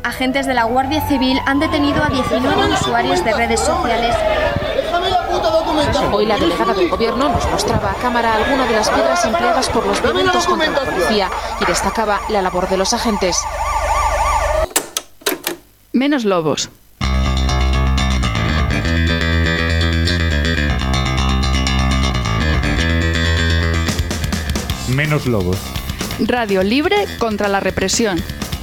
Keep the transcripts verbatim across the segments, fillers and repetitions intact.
Agentes de la Guardia Civil han detenido a diecinueve usuarios de redes sociales. Hoy la delegada del gobierno nos mostraba a cámara algunas de las piedras empleadas por los violentos contra la policía y destacaba la labor de los agentes. Menos lobos. Menos lobos. Radio libre contra la represión.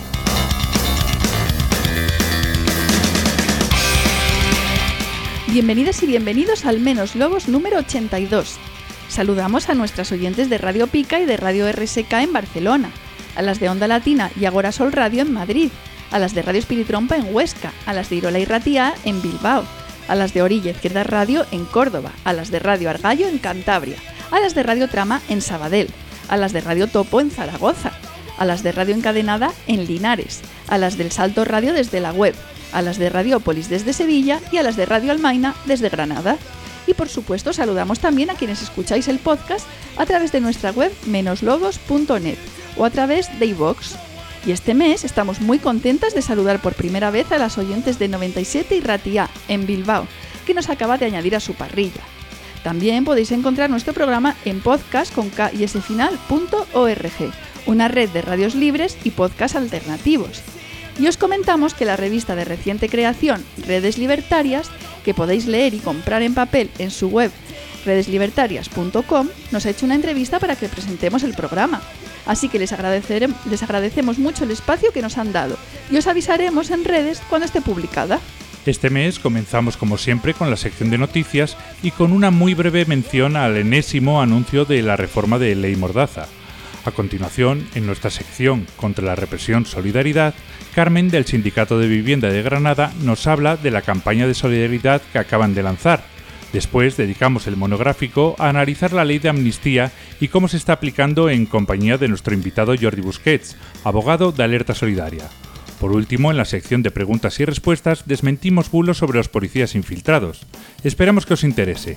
Bienvenidas y bienvenidos al Menos Lobos número ochenta y dos. Saludamos a nuestras oyentes de Radio Pica y de Radio R S K en Barcelona, a las de Onda Latina y Agora Sol Radio en Madrid, a las de Radio Espiritrompa en Huesca, a las de Irola y Ratia en Bilbao, a las de Orilla Izquierda Radio en Córdoba, a las de Radio Argallo en Cantabria, a las de Radio Trama en Sabadell, a las de Radio Topo en Zaragoza, a las de Radio Encadenada en Linares, a las del Salto Radio desde la web, a las de Radiópolis desde Sevilla y a las de Radio Almaina desde Granada. Y por supuesto saludamos también a quienes escucháis el podcast a través de nuestra web menoslobos punto net o a través de iVoox. Y este mes estamos muy contentas de saludar por primera vez a las oyentes de noventa y siete y Ratia en Bilbao, que nos acaba de añadir a su parrilla. También podéis encontrar nuestro programa en podcast con k y s final punto org, una red de radios libres y podcast alternativos. Y os comentamos que la revista de reciente creación, Redes Libertarias, que podéis leer y comprar en papel en su web redes libertarias punto com, nos ha hecho una entrevista para que presentemos el programa. Así que les, agradecerem- les agradecemos mucho el espacio que nos han dado y os avisaremos en redes cuando esté publicada. Este mes comenzamos como siempre con la sección de noticias y con una muy breve mención al enésimo anuncio de la reforma de Ley Mordaza. A continuación, en nuestra sección Contra la Represión Solidaridad, Carmen del Sindicato de Vivienda de Granada nos habla de la campaña de solidaridad que acaban de lanzar. Después dedicamos el monográfico a analizar la ley de amnistía y cómo se está aplicando en compañía de nuestro invitado Jordi Busquets, abogado de Alerta Solidaria. Por último, en la sección de preguntas y respuestas, desmentimos bulos sobre los policías infiltrados. Esperamos que os interese.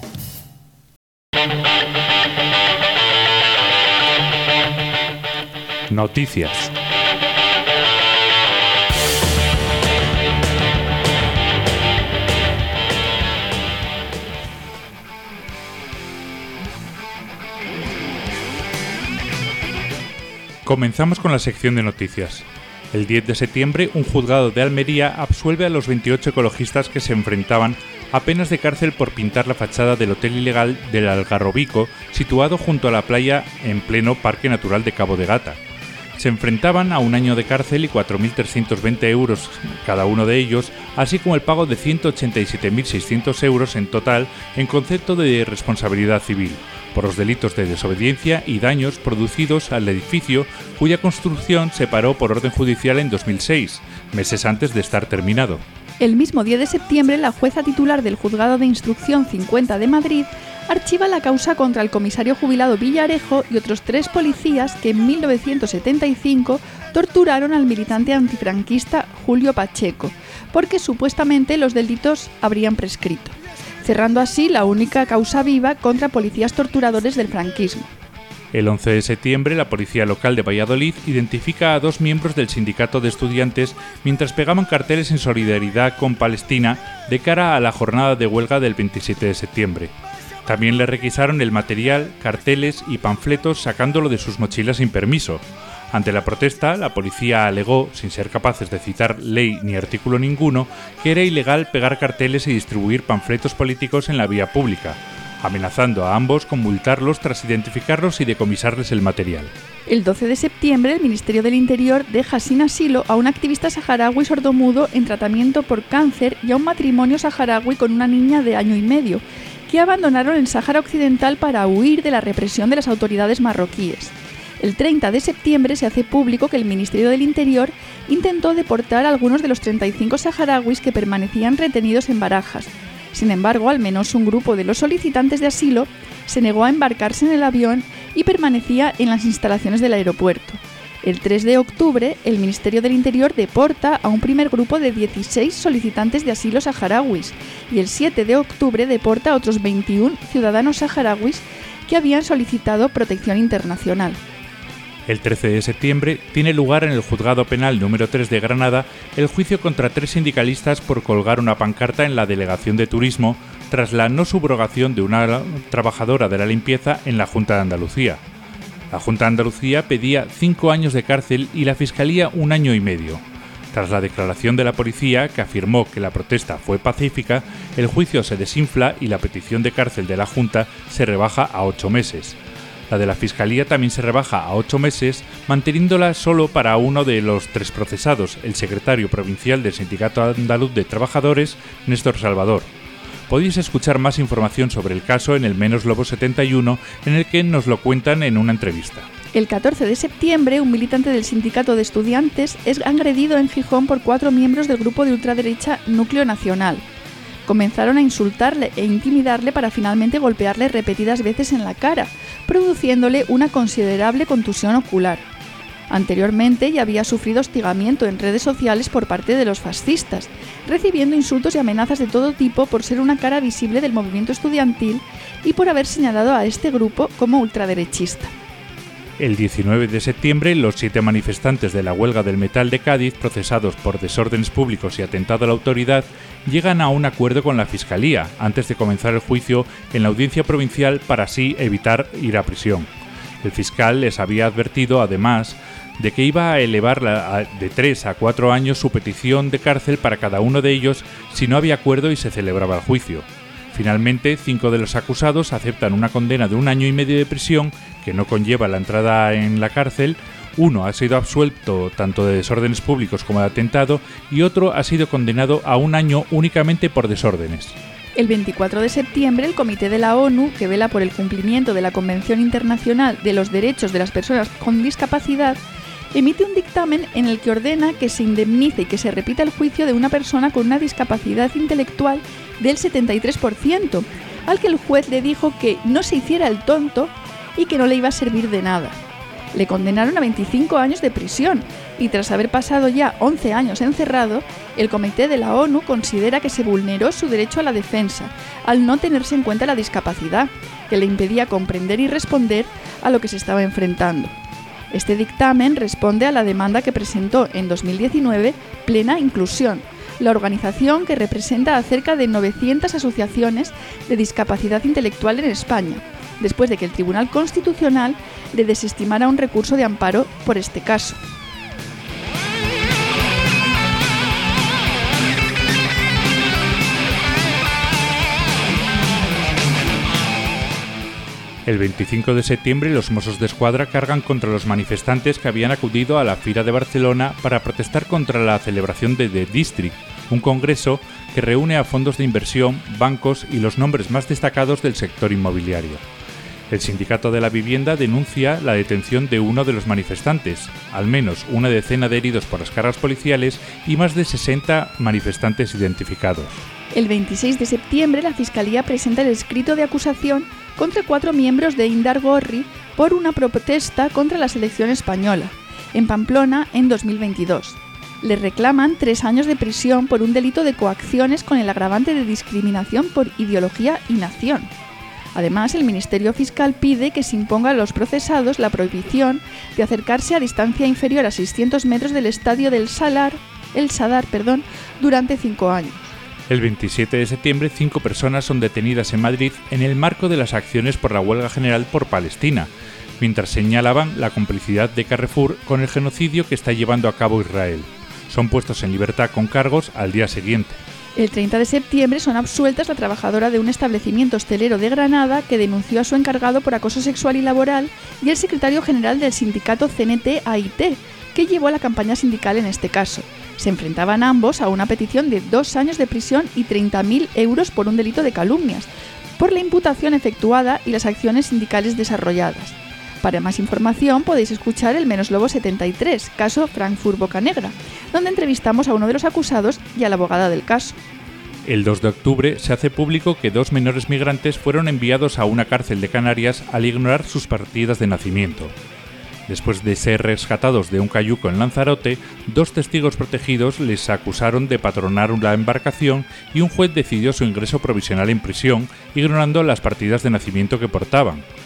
Noticias. Comenzamos con la sección de noticias. El diez de septiembre, un juzgado de Almería absuelve a los veintiocho ecologistas que se enfrentaban a penas de cárcel por pintar la fachada del hotel ilegal del Algarrobico, situado junto a la playa en pleno Parque Natural de Cabo de Gata. Se enfrentaban a un año de cárcel y cuatro mil trescientos veinte euros cada uno de ellos, así como el pago de ciento ochenta y siete mil seiscientos euros en total en concepto de responsabilidad civil, por los delitos de desobediencia y daños producidos al edificio cuya construcción se paró por orden judicial en dos mil seis, meses antes de estar terminado. El mismo diez de septiembre, la jueza titular del Juzgado de Instrucción cincuenta de Madrid archiva la causa contra el comisario jubilado Villarejo y otros tres policías que en mil novecientos setenta y cinco torturaron al militante antifranquista Julio Pacheco, porque supuestamente los delitos habrían prescrito, cerrando así la única causa viva contra policías torturadores del franquismo. El once de septiembre, la policía local de Valladolid identifica a dos miembros del sindicato de estudiantes mientras pegaban carteles en solidaridad con Palestina de cara a la jornada de huelga del veintisiete de septiembre. También le requisaron el material, carteles y panfletos sacándolo de sus mochilas sin permiso. Ante la protesta, la policía alegó, sin ser capaces de citar ley ni artículo ninguno, que era ilegal pegar carteles y distribuir panfletos políticos en la vía pública, amenazando a ambos con multarlos tras identificarlos y decomisarles el material. El doce de septiembre, el Ministerio del Interior deja sin asilo a un activista saharaui sordomudo en tratamiento por cáncer y a un matrimonio saharaui con una niña de año y medio, que abandonaron el Sáhara Occidental para huir de la represión de las autoridades marroquíes. El treinta de septiembre se hace público que el Ministerio del Interior intentó deportar a algunos de los treinta y cinco saharauis que permanecían retenidos en Barajas. Sin embargo, al menos un grupo de los solicitantes de asilo se negó a embarcarse en el avión y permanecía en las instalaciones del aeropuerto. El tres de octubre, el Ministerio del Interior deporta a un primer grupo de dieciséis solicitantes de asilo saharauis y el siete de octubre deporta a otros veintiún ciudadanos saharauis que habían solicitado protección internacional. El trece de septiembre tiene lugar en el Juzgado Penal número tres de Granada el juicio contra tres sindicalistas por colgar una pancarta en la Delegación de Turismo tras la no subrogación de una trabajadora de la limpieza en la Junta de Andalucía. La Junta de Andalucía pedía cinco años de cárcel y la Fiscalía un año y medio. Tras la declaración de la policía, que afirmó que la protesta fue pacífica, el juicio se desinfla y la petición de cárcel de la Junta se rebaja a ocho meses. La de la Fiscalía también se rebaja a ocho meses, manteniéndola solo para uno de los tres procesados, el secretario provincial del Sindicato Andaluz de Trabajadores, Néstor Salvador. Podéis escuchar más información sobre el caso en el Menos Lobo setenta y uno, en el que nos lo cuentan en una entrevista. El catorce de septiembre, un militante del Sindicato de Estudiantes es agredido en Gijón por cuatro miembros del grupo de ultraderecha Núcleo Nacional. Comenzaron a insultarle e intimidarle para finalmente golpearle repetidas veces en la cara, produciéndole una considerable contusión ocular. Anteriormente ya había sufrido hostigamiento en redes sociales por parte de los fascistas, recibiendo insultos y amenazas de todo tipo por ser una cara visible del movimiento estudiantil y por haber señalado a este grupo como ultraderechista. El diecinueve de septiembre, los siete manifestantes de la huelga del metal de Cádiz, procesados por desórdenes públicos y atentado a la autoridad, llegan a un acuerdo con la Fiscalía antes de comenzar el juicio en la audiencia provincial para así evitar ir a prisión. El fiscal les había advertido, además, de que iba a elevar la, de tres a cuatro años su petición de cárcel para cada uno de ellos si no había acuerdo y se celebraba el juicio. Finalmente, cinco de los acusados aceptan una condena de un año y medio de prisión que no conlleva la entrada en la cárcel. Uno ha sido absuelto tanto de desórdenes públicos como de atentado y otro ha sido condenado a un año únicamente por desórdenes. El veinticuatro de septiembre, el Comité de la ONU, que vela por el cumplimiento de la Convención Internacional de los Derechos de las Personas con Discapacidad, emite un dictamen en el que ordena que se indemnice y que se repita el juicio de una persona con una discapacidad intelectual del setenta y tres por ciento, al que el juez le dijo que no se hiciera el tonto y que no le iba a servir de nada. Le condenaron a veinticinco años de prisión y tras haber pasado ya once años encerrado, el Comité de la ONU considera que se vulneró su derecho a la defensa al no tenerse en cuenta la discapacidad, que le impedía comprender y responder a lo que se estaba enfrentando. Este dictamen responde a la demanda que presentó en dos mil diecinueve Plena Inclusión, la organización que representa a cerca de novecientas asociaciones de discapacidad intelectual en España, después de que el Tribunal Constitucional le desestimara un recurso de amparo por este caso. El veinticinco de septiembre, los Mossos d'Esquadra cargan contra los manifestantes que habían acudido a la Fira de Barcelona para protestar contra la celebración de The District, un congreso que reúne a fondos de inversión, bancos y los nombres más destacados del sector inmobiliario. El Sindicato de la Vivienda denuncia la detención de uno de los manifestantes, al menos una decena de heridos por las cargas policiales y más de sesenta manifestantes identificados. El veintiséis de septiembre, la Fiscalía presenta el escrito de acusación contra cuatro miembros de Indar Gorri por una protesta contra la selección española, en Pamplona en dos mil veintidós. Le reclaman tres años de prisión por un delito de coacciones con el agravante de discriminación por ideología y nación. Además, el Ministerio Fiscal pide que se imponga a los procesados la prohibición de acercarse a distancia inferior a seiscientos metros del estadio del Salar, el Sadar, perdón, durante cinco años. El veintisiete de septiembre, cinco personas son detenidas en Madrid en el marco de las acciones por la huelga general por Palestina, mientras señalaban la complicidad de Carrefour con el genocidio que está llevando a cabo Israel. Son puestos en libertad con cargos al día siguiente. El treinta de septiembre son absueltas la trabajadora de un establecimiento hostelero de Granada que denunció a su encargado por acoso sexual y laboral y el secretario general del sindicato C N T A I T, que llevó la campaña sindical en este caso. Se enfrentaban ambos a una petición de dos años de prisión y treinta mil euros por un delito de calumnias, por la imputación efectuada y las acciones sindicales desarrolladas. Para más información podéis escuchar el Menos Lobo setenta y tres, caso Frankfurt Bocanegra, donde entrevistamos a uno de los acusados y a la abogada del caso. El dos de octubre se hace público que dos menores migrantes fueron enviados a una cárcel de Canarias al ignorar sus partidas de nacimiento. Después de ser rescatados de un cayuco en Lanzarote, dos testigos protegidos les acusaron de patronar la embarcación y un juez decidió su ingreso provisional en prisión, ignorando las partidas de nacimiento que portaban.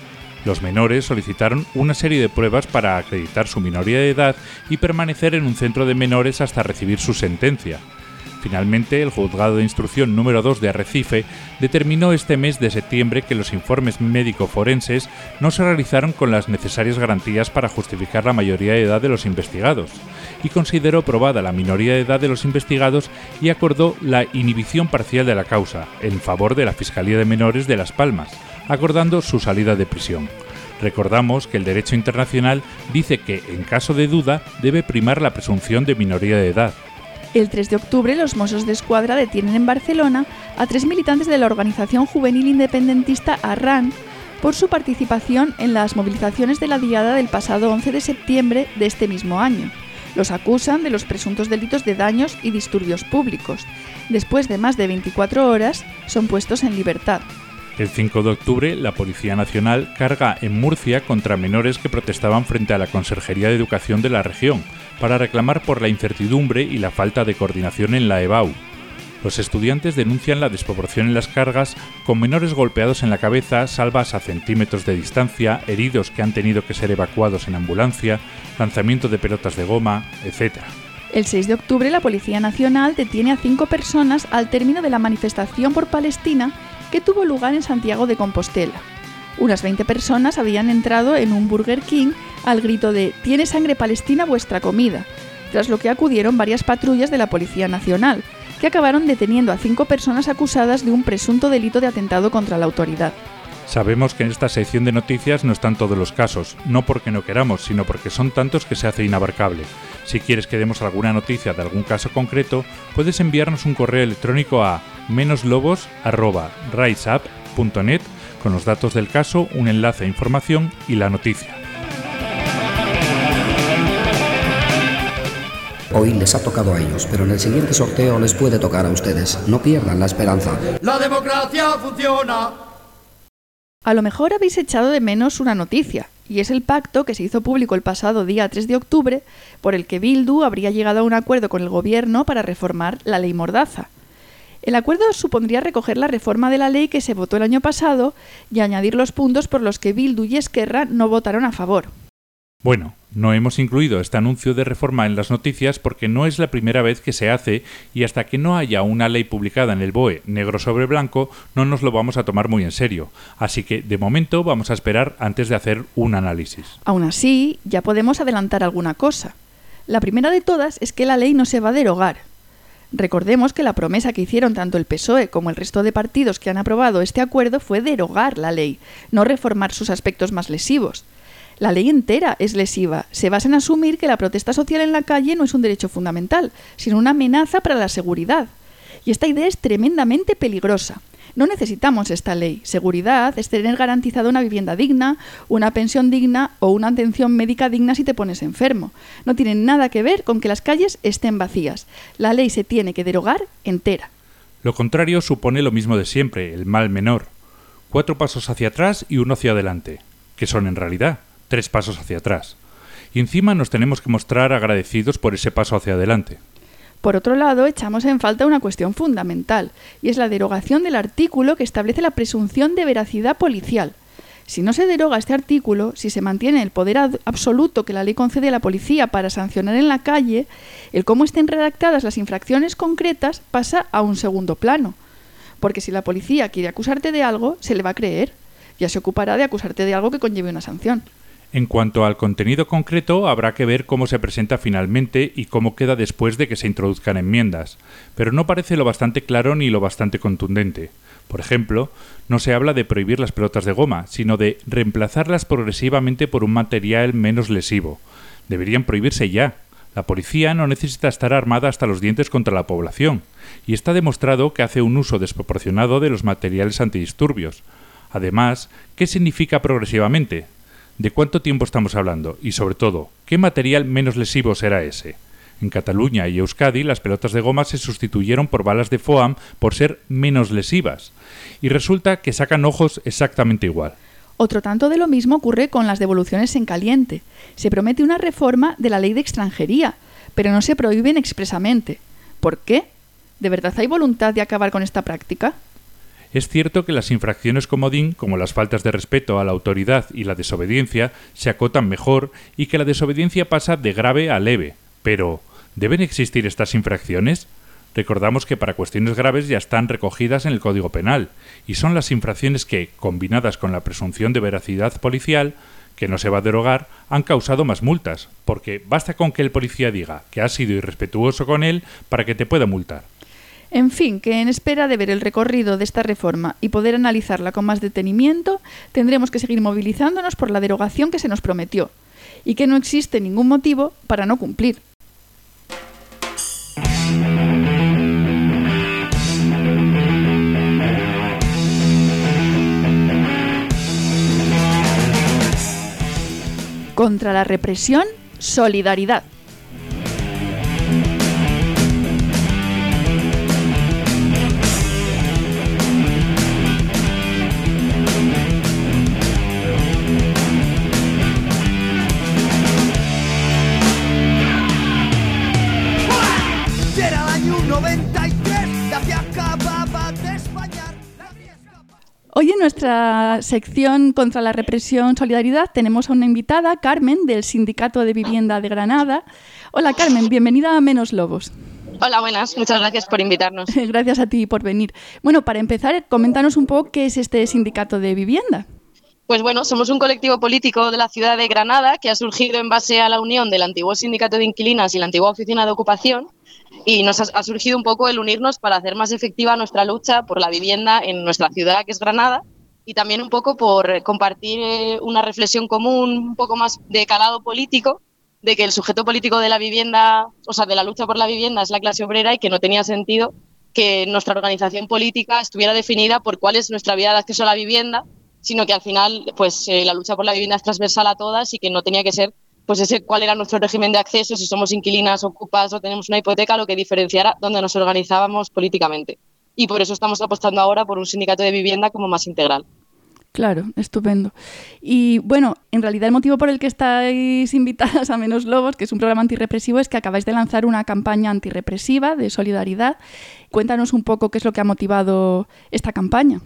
Los menores solicitaron una serie de pruebas para acreditar su minoría de edad y permanecer en un centro de menores hasta recibir su sentencia. Finalmente, el Juzgado de Instrucción número dos de Arrecife determinó este mes de septiembre que los informes médico-forenses no se realizaron con las necesarias garantías para justificar la mayoría de edad de los investigados, y consideró probada la minoría de edad de los investigados y acordó la inhibición parcial de la causa, en favor de la Fiscalía de Menores de Las Palmas, acordando su salida de prisión. Recordamos que el derecho internacional dice que, en caso de duda, debe primar la presunción de minoría de edad. El tres de octubre, los Mossos d'Esquadra detienen en Barcelona a tres militantes de la organización juvenil independentista Arran por su participación en las movilizaciones de la Diada del pasado once de septiembre de este mismo año. Los acusan de los presuntos delitos de daños y disturbios públicos. Después de más de veinticuatro horas, son puestos en libertad. El cinco de octubre, la Policía Nacional carga en Murcia contra menores que protestaban frente a la Conserjería de Educación de la región, para reclamar por la incertidumbre y la falta de coordinación en la E B A U. Los estudiantes denuncian la desproporción en las cargas, con menores golpeados en la cabeza, salvas a centímetros de distancia, heridos que han tenido que ser evacuados en ambulancia, lanzamiento de pelotas de goma, etcétera. El seis de octubre, la Policía Nacional detiene a cinco personas al término de la manifestación por Palestina que tuvo lugar en Santiago de Compostela. Unas veinte personas habían entrado en un Burger King al grito de «Tiene sangre palestina vuestra comida», tras lo que acudieron varias patrullas de la Policía Nacional, que acabaron deteniendo a cinco personas acusadas de un presunto delito de atentado contra la autoridad. Sabemos que en esta sección de noticias no están todos los casos, no porque no queramos, sino porque son tantos que se hace inabarcable. Si quieres que demos alguna noticia de algún caso concreto, puedes enviarnos un correo electrónico a menoslobos arroba riseup punto net con los datos del caso, un enlace a información y la noticia. Hoy les ha tocado a ellos, pero en el siguiente sorteo les puede tocar a ustedes. No pierdan la esperanza. ¡La democracia funciona! A lo mejor habéis echado de menos una noticia, y es el pacto que se hizo público el pasado día tres de octubre, por el que Bildu habría llegado a un acuerdo con el gobierno para reformar la ley Mordaza. El acuerdo supondría recoger la reforma de la ley que se votó el año pasado y añadir los puntos por los que Bildu y Esquerra no votaron a favor. Bueno, no hemos incluido este anuncio de reforma en las noticias porque no es la primera vez que se hace y hasta que no haya una ley publicada en el B O E negro sobre blanco no nos lo vamos a tomar muy en serio. Así que de momento vamos a esperar antes de hacer un análisis. Aún así, ya podemos adelantar alguna cosa. La primera de todas es que la ley no se va a derogar. Recordemos que la promesa que hicieron tanto el P S O E como el resto de partidos que han aprobado este acuerdo fue derogar la ley, no reformar sus aspectos más lesivos. La ley entera es lesiva. Se basa en asumir que la protesta social en la calle no es un derecho fundamental, sino una amenaza para la seguridad. Y esta idea es tremendamente peligrosa. No necesitamos esta ley. Seguridad es tener garantizada una vivienda digna, una pensión digna o una atención médica digna si te pones enfermo. No tiene nada que ver con que las calles estén vacías. La ley se tiene que derogar entera. Lo contrario supone lo mismo de siempre, el mal menor. Cuatro pasos hacia atrás y uno hacia adelante. ¿Qué son en realidad? Tres pasos hacia atrás. Y encima nos tenemos que mostrar agradecidos por ese paso hacia adelante. Por otro lado, echamos en falta una cuestión fundamental, y es la derogación del artículo que establece la presunción de veracidad policial. Si no se deroga este artículo, si se mantiene el poder ad- absoluto que la ley concede a la policía para sancionar en la calle, el cómo estén redactadas las infracciones concretas pasa a un segundo plano. Porque si la policía quiere acusarte de algo, se le va a creer. Ya se ocupará de acusarte de algo que conlleve una sanción. En cuanto al contenido concreto, habrá que ver cómo se presenta finalmente y cómo queda después de que se introduzcan enmiendas, pero no parece lo bastante claro ni lo bastante contundente. Por ejemplo, no se habla de prohibir las pelotas de goma, sino de reemplazarlas progresivamente por un material menos lesivo. Deberían prohibirse ya. La policía no necesita estar armada hasta los dientes contra la población, y está demostrado que hace un uso desproporcionado de los materiales antidisturbios. Además, ¿qué significa progresivamente? ¿De cuánto tiempo estamos hablando? Y sobre todo, ¿qué material menos lesivo será ese? En Cataluña y Euskadi las pelotas de goma se sustituyeron por balas de foam por ser menos lesivas. Y resulta que sacan ojos exactamente igual. Otro tanto de lo mismo ocurre con las devoluciones en caliente. Se promete una reforma de la ley de extranjería, pero no se prohíben expresamente. ¿Por qué? ¿De verdad hay voluntad de acabar con esta práctica? Es cierto que las infracciones comodín, como las faltas de respeto a la autoridad y la desobediencia, se acotan mejor y que la desobediencia pasa de grave a leve. Pero, ¿deben existir estas infracciones? Recordamos que para cuestiones graves ya están recogidas en el Código Penal, y son las infracciones que, combinadas con la presunción de veracidad policial, que no se va a derogar, han causado más multas, porque basta con que el policía diga que has sido irrespetuoso con él para que te pueda multar. En fin, que en espera de ver el recorrido de esta reforma y poder analizarla con más detenimiento, tendremos que seguir movilizándonos por la derogación que se nos prometió, y que no existe ningún motivo para no cumplir. Contra la represión, solidaridad. Hoy en nuestra sección contra la represión solidaridad tenemos a una invitada, Carmen, del Sindicato de Vivienda de Granada. Hola Carmen, bienvenida a Menos Lobos. Hola, buenas, muchas gracias por invitarnos. Gracias a ti por venir. Bueno, para empezar, coméntanos un poco qué es este Sindicato de Vivienda. Pues bueno, somos un colectivo político de la ciudad de Granada que ha surgido en base a la unión del antiguo Sindicato de Inquilinas y la antigua Oficina de Ocupación, y nos ha, ha surgido un poco el unirnos para hacer más efectiva nuestra lucha por la vivienda en nuestra ciudad, que es Granada, y también un poco por compartir eh, una reflexión común, un poco más de calado político, de que el sujeto político de la vivienda, o sea, de la lucha por la vivienda es la clase obrera, y que no tenía sentido que nuestra organización política estuviera definida por cuál es nuestra vía de acceso a la vivienda, sino que al final pues eh, la lucha por la vivienda es transversal a todas y que no tenía que ser pues ese cuál era nuestro régimen de acceso, si somos inquilinas, ocupas o tenemos una hipoteca, lo que diferenciara dónde nos organizábamos políticamente. Y por eso estamos apostando ahora por un sindicato de vivienda como más integral. Claro, estupendo. Y bueno, en realidad el motivo por el que estáis invitadas a Menos Lobos, que es un programa antirrepresivo, es que acabáis de lanzar una campaña antirrepresiva de solidaridad. Cuéntanos un poco qué es lo que ha motivado esta campaña.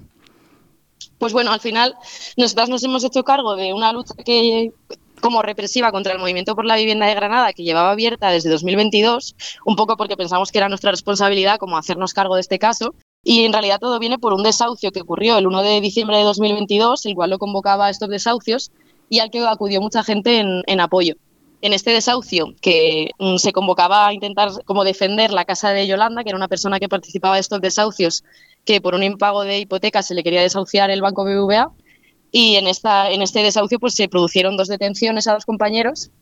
Pues bueno, al final nosotras nos hemos hecho cargo de una lucha que como represiva contra el Movimiento por la Vivienda de Granada, que llevaba abierta desde dos mil veintidós, un poco porque pensamos que era nuestra responsabilidad como hacernos cargo de este caso, y en realidad todo viene por un desahucio que ocurrió el uno de diciembre de dos mil veintidós, el cual lo convocaba a estos desahucios y al que acudió mucha gente en, en apoyo. En este desahucio, que mm, se convocaba a intentar como defender la casa de Yolanda, que era una persona que participaba de estos desahucios, que por un impago de hipoteca se le quería desahuciar el Banco B B V A, y en, esta, en este desahucio pues se produjeron dos detenciones a dos compañeros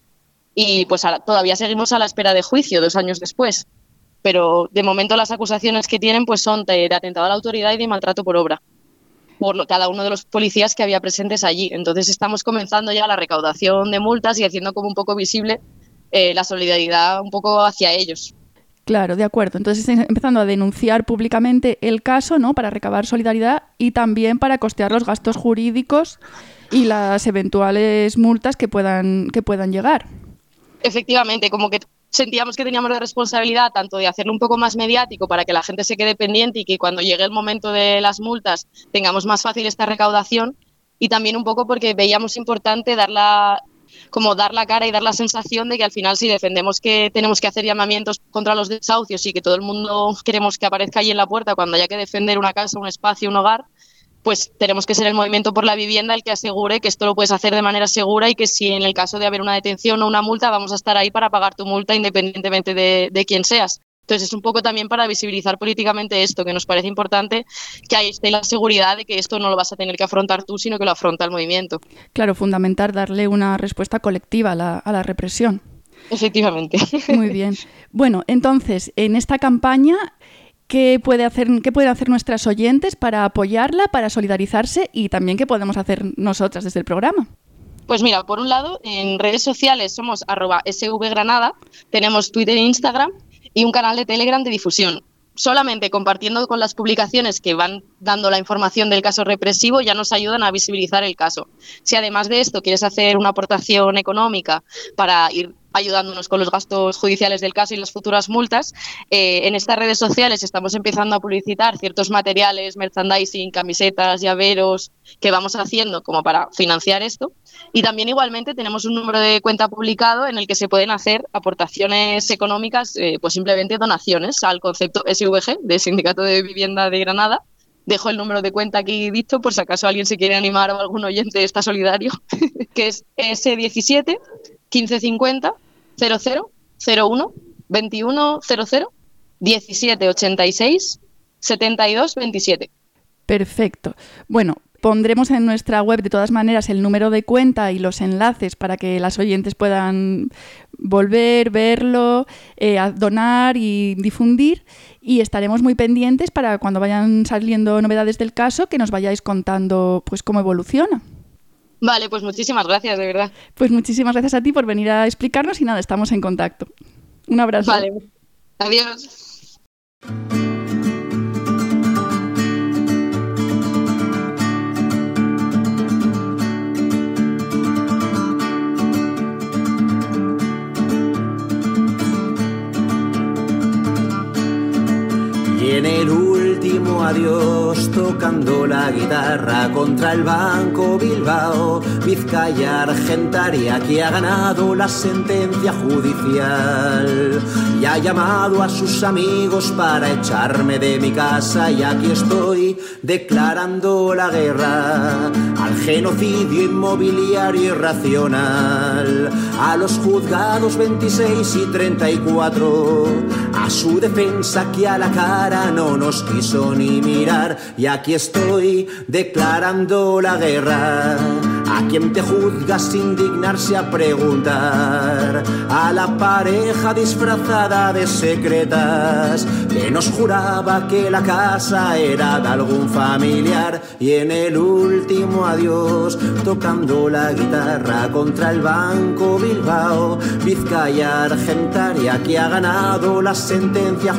y pues a, todavía seguimos a la espera de juicio dos años después. Pero de momento las acusaciones que tienen pues son de, de atentado a la autoridad y de maltrato por obra por lo, cada uno de los policías que había presentes allí. Entonces estamos comenzando ya la recaudación de multas y haciendo como un poco visible eh, la solidaridad un poco hacia ellos. Claro, de acuerdo. Entonces están empezando a denunciar públicamente el caso, ¿no?, para recabar solidaridad y también para costear los gastos jurídicos y las eventuales multas que puedan, que puedan llegar. Efectivamente, como que sentíamos que teníamos la responsabilidad tanto de hacerlo un poco más mediático para que la gente se quede pendiente y que cuando llegue el momento de las multas tengamos más fácil esta recaudación, y también un poco porque veíamos importante dar la, como dar la cara y dar la sensación de que al final si defendemos que tenemos que hacer llamamientos contra los desahucios y que todo el mundo queremos que aparezca ahí en la puerta cuando haya que defender una casa, un espacio, un hogar, pues tenemos que ser el Movimiento por la Vivienda el que asegure que esto lo puedes hacer de manera segura y que si en el caso de haber una detención o una multa vamos a estar ahí para pagar tu multa independientemente de, de quién seas. Entonces es un poco también para visibilizar políticamente esto, que nos parece importante que ahí esté la seguridad de que esto no lo vas a tener que afrontar tú, sino que lo afronta el movimiento. Claro, fundamental darle una respuesta colectiva a la, a la represión. Efectivamente. Muy bien. Bueno, entonces, en esta campaña, ¿qué puede hacer, qué pueden hacer nuestras oyentes para apoyarla, para solidarizarse y también qué podemos hacer nosotras desde el programa? Pues mira, por un lado, en redes sociales somos arroba svgranada, tenemos Twitter e Instagram y un canal de Telegram de difusión. Solamente compartiendo con las publicaciones que van dando la información del caso represivo, ya nos ayudan a visibilizar el caso. Si además de esto quieres hacer una aportación económica para ir ayudándonos con los gastos judiciales del caso y las futuras multas, eh, en estas redes sociales estamos empezando a publicitar ciertos materiales, merchandising, camisetas, llaveros, que vamos haciendo como para financiar esto. Y también igualmente tenemos un número de cuenta publicado en el que se pueden hacer aportaciones económicas, eh, pues simplemente donaciones al concepto S V G, de Sindicato de Vivienda de Granada. Dejo el número de cuenta aquí dicho por si acaso alguien se quiere animar o algún oyente está solidario, que es S diecisiete quince cincuenta cero cero cero uno veintiuno cero cero diecisiete ochenta y seis setenta y dos veintisiete. Perfecto. Bueno, pondremos en nuestra web de todas maneras el número de cuenta y los enlaces para que las oyentes puedan volver, verlo, eh, donar y difundir, y estaremos muy pendientes para cuando vayan saliendo novedades del caso que nos vayáis contando pues cómo evoluciona. Vale, pues muchísimas gracias, de verdad. Pues muchísimas gracias a ti por venir a explicarnos y nada, estamos en contacto. Un abrazo. Vale, adiós. Y en el último adiós, tocando la guitarra contra el Banco Bilbao, Vizcaya Argentaria, que ha ganado la sentencia judicial y ha llamado a sus amigos para echarme de mi casa, y aquí estoy declarando la guerra al genocidio inmobiliario irracional, a los juzgados veintiséis y treinta y cuatro, a su defensa que a la cara no nos quiso ni mirar, y aquí estoy declarando la guerra a quien te juzga sin dignarse a preguntar, a la pareja disfrazada de secretas que nos juraba que la casa era de algún familiar, y en el último adiós, tocando la guitarra contra el Banco Bilbao, Vizcaya Argentaria, que ha ganado la sentencia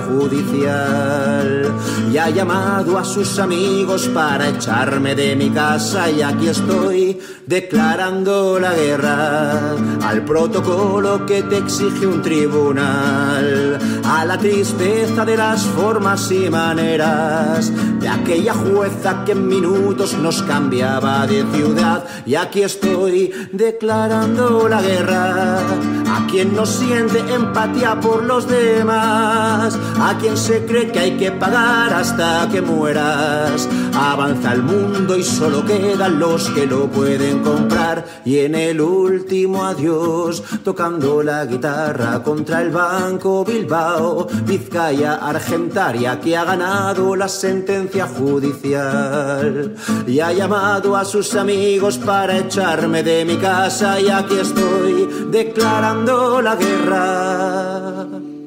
judicial y ha llamado a sus amigos para echarme de mi casa, y aquí estoy declarando la guerra al protocolo que te exige un tribunal, a la tristeza de las formas y maneras de aquella jueza que en minutos nos cambiaba de ciudad, y aquí estoy declarando la guerra a quien no siente empatía por los demás, a quien se cree que hay que pagar hasta que mueras. Avanza el mundo y solo quedan los que lo pueden comprar, y en el último adiós, tocando la guitarra contra el Banco Bilbao, Vizcaya Argentaria, que ha ganado la sentencia judicial y ha llamado a sus amigos para echarme de mi casa, y aquí estoy declarando la guerra.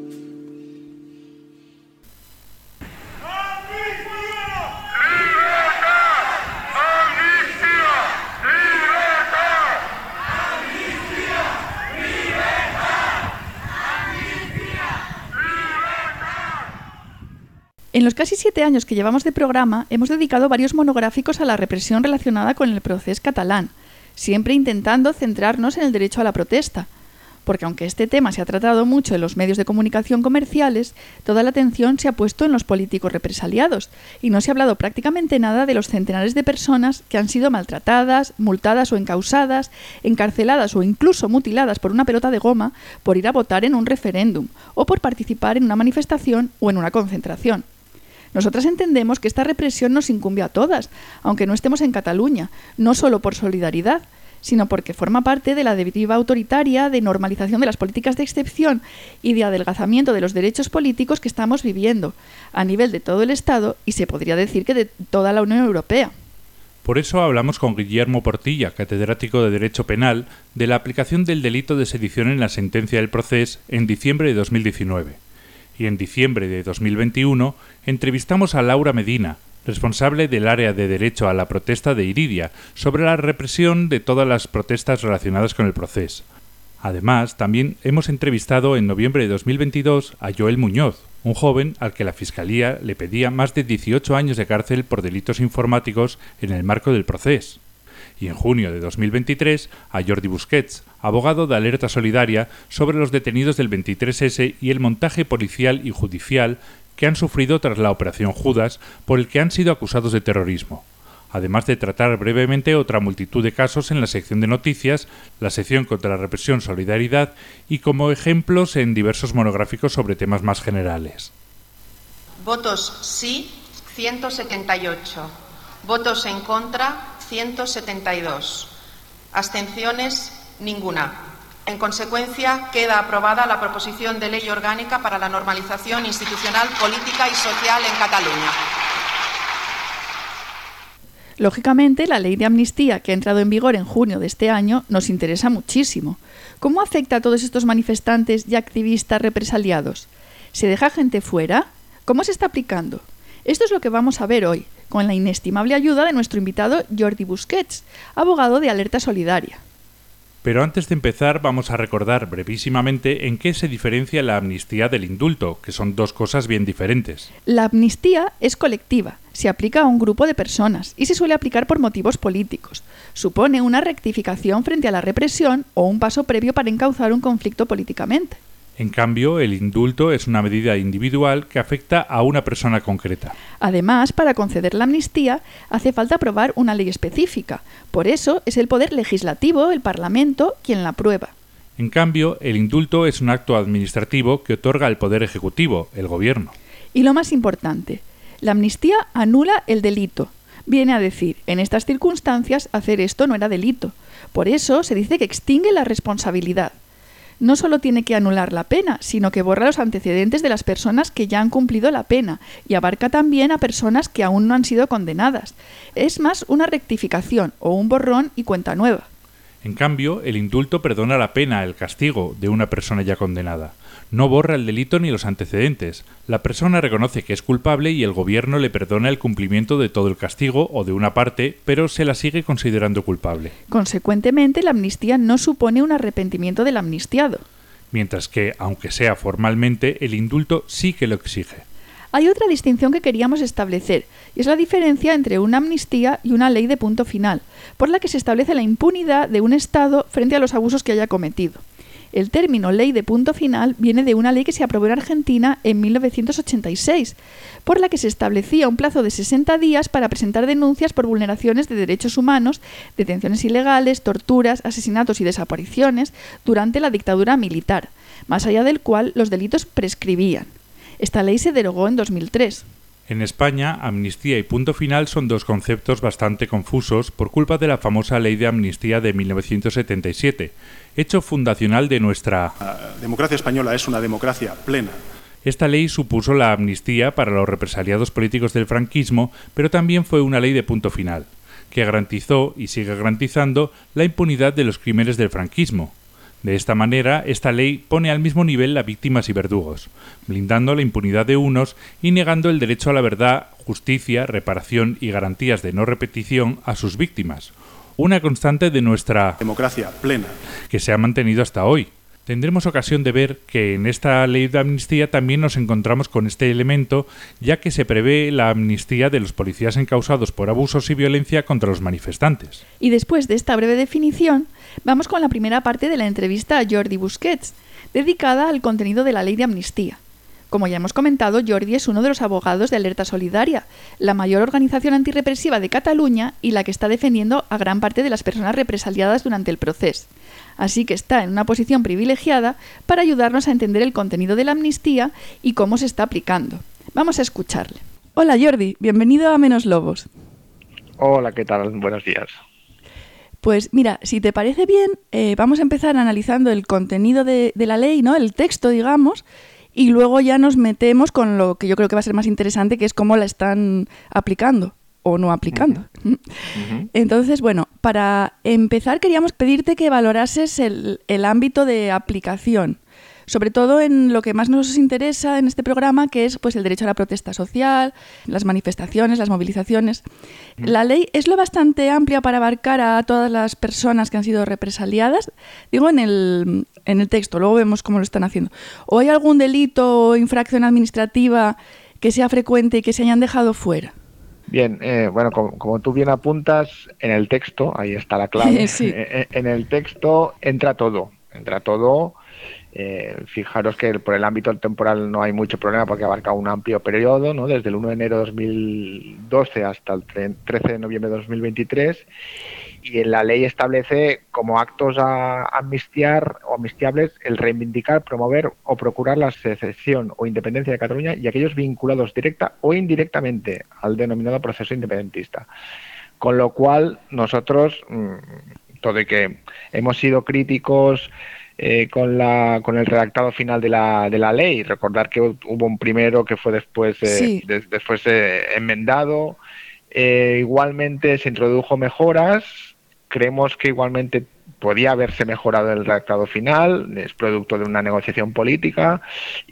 En los casi siete años que llevamos de programa, hemos dedicado varios monográficos a la represión relacionada con el procés catalán, siempre intentando centrarnos en el derecho a la protesta, porque aunque este tema se ha tratado mucho en los medios de comunicación comerciales, toda la atención se ha puesto en los políticos represaliados, y no se ha hablado prácticamente nada de los centenares de personas que han sido maltratadas, multadas o encausadas, encarceladas o incluso mutiladas por una pelota de goma por ir a votar en un referéndum, o por participar en una manifestación o en una concentración. Nosotras entendemos que esta represión nos incumbe a todas, aunque no estemos en Cataluña, no solo por solidaridad, sino porque forma parte de la deriva autoritaria de normalización de las políticas de excepción y de adelgazamiento de los derechos políticos que estamos viviendo, a nivel de todo el Estado y se podría decir que de toda la Unión Europea. Por eso hablamos con Guillermo Portilla, catedrático de Derecho Penal, de la aplicación del delito de sedición en la sentencia del procés en diciembre de dos mil diecinueve. Y en diciembre de dos mil veintiuno entrevistamos a Laura Medina, responsable del área de Derecho a la Protesta de Iridia, sobre la represión de todas las protestas relacionadas con el procés. Además, también hemos entrevistado en noviembre de dos mil veintidós a Joel Muñoz, un joven al que la Fiscalía le pedía más de dieciocho años de cárcel por delitos informáticos en el marco del proceso. Y en junio de dos mil veintitrés a Jordi Busquets, abogado de Alerta Solidaria, sobre los detenidos del veintitrés ese y el montaje policial y judicial que han sufrido tras la Operación Judas, por el que han sido acusados de terrorismo. Además de tratar brevemente otra multitud de casos en la sección de noticias, la sección contra la represión Solidaridad y como ejemplos en diversos monográficos sobre temas más generales. Votos sí, ciento setenta y ocho. Votos en contra, ciento setenta y dos. Abstenciones, ninguna. En consecuencia, queda aprobada la proposición de ley orgánica para la normalización institucional, política y social en Cataluña. Lógicamente, la ley de amnistía que ha entrado en vigor en junio de este año nos interesa muchísimo. ¿Cómo afecta a todos estos manifestantes y activistas represaliados? ¿Se deja gente fuera? ¿Cómo se está aplicando? Esto es lo que vamos a ver hoy, con la inestimable ayuda de nuestro invitado Jordi Busquets, abogado de Alerta Solidaria. Pero antes de empezar vamos a recordar brevísimamente en qué se diferencia la amnistía del indulto, que son dos cosas bien diferentes. La amnistía es colectiva, se aplica a un grupo de personas y se suele aplicar por motivos políticos. Supone una rectificación frente a la represión o un paso previo para encauzar un conflicto políticamente. En cambio, el indulto es una medida individual que afecta a una persona concreta. Además, para conceder la amnistía hace falta aprobar una ley específica. Por eso es el Poder Legislativo, el Parlamento, quien la aprueba. En cambio, el indulto es un acto administrativo que otorga el Poder Ejecutivo, el Gobierno. Y lo más importante, la amnistía anula el delito. Viene a decir, en estas circunstancias, hacer esto no era delito. Por eso se dice que extingue la responsabilidad. No solo tiene que anular la pena, sino que borra los antecedentes de las personas que ya han cumplido la pena y abarca también a personas que aún no han sido condenadas. Es más una rectificación o un borrón y cuenta nueva. En cambio, el indulto perdona la pena, el castigo de una persona ya condenada. No borra el delito ni los antecedentes. La persona reconoce que es culpable y el gobierno le perdona el cumplimiento de todo el castigo o de una parte, pero se la sigue considerando culpable. Consecuentemente, la amnistía no supone un arrepentimiento del amnistiado. Mientras que, aunque sea formalmente, el indulto sí que lo exige. Hay otra distinción que queríamos establecer, y es la diferencia entre una amnistía y una ley de punto final, por la que se establece la impunidad de un Estado frente a los abusos que haya cometido. El término ley de punto final viene de una ley que se aprobó en Argentina en mil novecientos ochenta y seis, por la que se establecía un plazo de sesenta días para presentar denuncias por vulneraciones de derechos humanos, detenciones ilegales, torturas, asesinatos y desapariciones durante la dictadura militar, más allá del cual los delitos prescribían. Esta ley se derogó en dos mil tres. En España, amnistía y punto final son dos conceptos bastante confusos por culpa de la famosa Ley de Amnistía de mil novecientos setenta y siete, hecho fundacional de nuestra... La democracia española es una democracia plena. Esta ley supuso la amnistía para los represaliados políticos del franquismo, pero también fue una ley de punto final, que garantizó y sigue garantizando la impunidad de los crímenes del franquismo. De esta manera, esta ley pone al mismo nivel a víctimas y verdugos, blindando la impunidad de unos y negando el derecho a la verdad, justicia, reparación y garantías de no repetición a sus víctimas. Una constante de nuestra democracia plena, que se ha mantenido hasta hoy. Tendremos ocasión de ver que en esta ley de amnistía también nos encontramos con este elemento, ya que se prevé la amnistía de los policías encausados por abusos y violencia contra los manifestantes. Y después de esta breve definición, vamos con la primera parte de la entrevista a Jordi Busquets, dedicada al contenido de la ley de amnistía. Como ya hemos comentado, Jordi es uno de los abogados de Alerta Solidaria, la mayor organización antirrepresiva de Cataluña y la que está defendiendo a gran parte de las personas represaliadas durante el proceso. Así que está en una posición privilegiada para ayudarnos a entender el contenido de la amnistía y cómo se está aplicando. Vamos a escucharle. Hola Jordi, bienvenido a Menos Lobos. Hola, ¿qué tal? Buenos días. Pues mira, si te parece bien, eh, vamos a empezar analizando el contenido de, de la ley, ¿no? El texto, digamos, y luego ya nos metemos con lo que yo creo que va a ser más interesante, que es cómo la están aplicando o no aplicando. Uh-huh. Uh-huh. Entonces, bueno, para empezar queríamos pedirte que valorases el, el ámbito de aplicación. sobre todo en lo que más nos interesa en este programa, que es pues el derecho a la protesta social, las manifestaciones, las movilizaciones. ¿La ley es lo bastante amplia para abarcar a todas las personas que han sido represaliadas? Digo, en el, en el texto, luego vemos cómo lo están haciendo. ¿O hay algún delito o infracción administrativa que sea frecuente y que se hayan dejado fuera? Bien, eh, bueno, como, como tú bien apuntas, en el texto, ahí está la clave, sí. en el texto entra todo, entra todo. Eh, fijaros que por el ámbito temporal no hay mucho problema porque abarca un amplio periodo, ¿no? Desde el uno de enero de dos mil doce hasta el trece de noviembre de dos mil veintitrés, y en la ley establece como actos a amnistiar o amnistiables el reivindicar, promover o procurar la secesión o independencia de Cataluña y aquellos vinculados directa o indirectamente al denominado proceso independentista. Con lo cual nosotros, todo y que hemos sido críticos Eh, con la con el redactado final de la de la ley, recordar que hubo un primero que fue después eh, sí. de, después eh, enmendado, eh, igualmente se introdujo mejoras, creemos que igualmente podía haberse mejorado el redactado final, es producto de una negociación política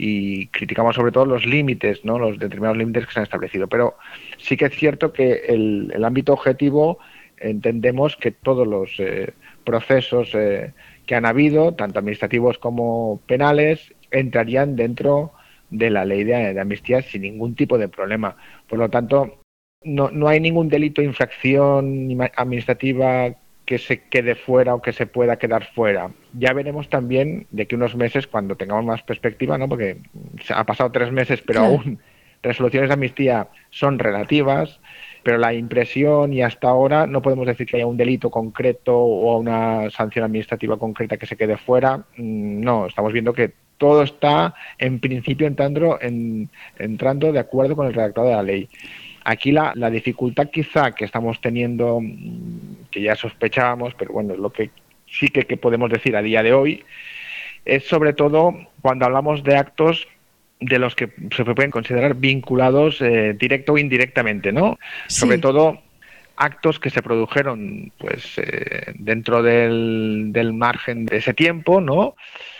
y criticamos sobre todo los límites, ¿no? Los determinados límites que se han establecido, pero sí que es cierto que el, el ámbito objetivo entendemos que todos los eh, procesos eh, que han habido, tanto administrativos como penales, entrarían dentro de la ley de, de amnistía sin ningún tipo de problema. Por lo tanto, no, no hay ningún delito, infracción administrativa que se quede fuera o que se pueda quedar fuera. Ya veremos también de que unos meses, cuando tengamos más perspectiva, ¿no? Porque se ha pasado tres meses, pero claro, aún resoluciones de amnistía son relativas, pero la impresión y hasta ahora no podemos decir que haya un delito concreto o una sanción administrativa concreta que se quede fuera. No, estamos viendo que todo está en principio entrando, en, entrando de acuerdo con el redactado de la ley. Aquí la, la dificultad quizá que estamos teniendo, que ya sospechábamos, pero bueno, es lo que sí que, que podemos decir a día de hoy, es sobre todo cuando hablamos de actos de los que se pueden considerar vinculados eh, directo o indirectamente, ¿no? Sí. Sobre todo actos que se produjeron pues eh, dentro del, del margen de ese tiempo, ¿no?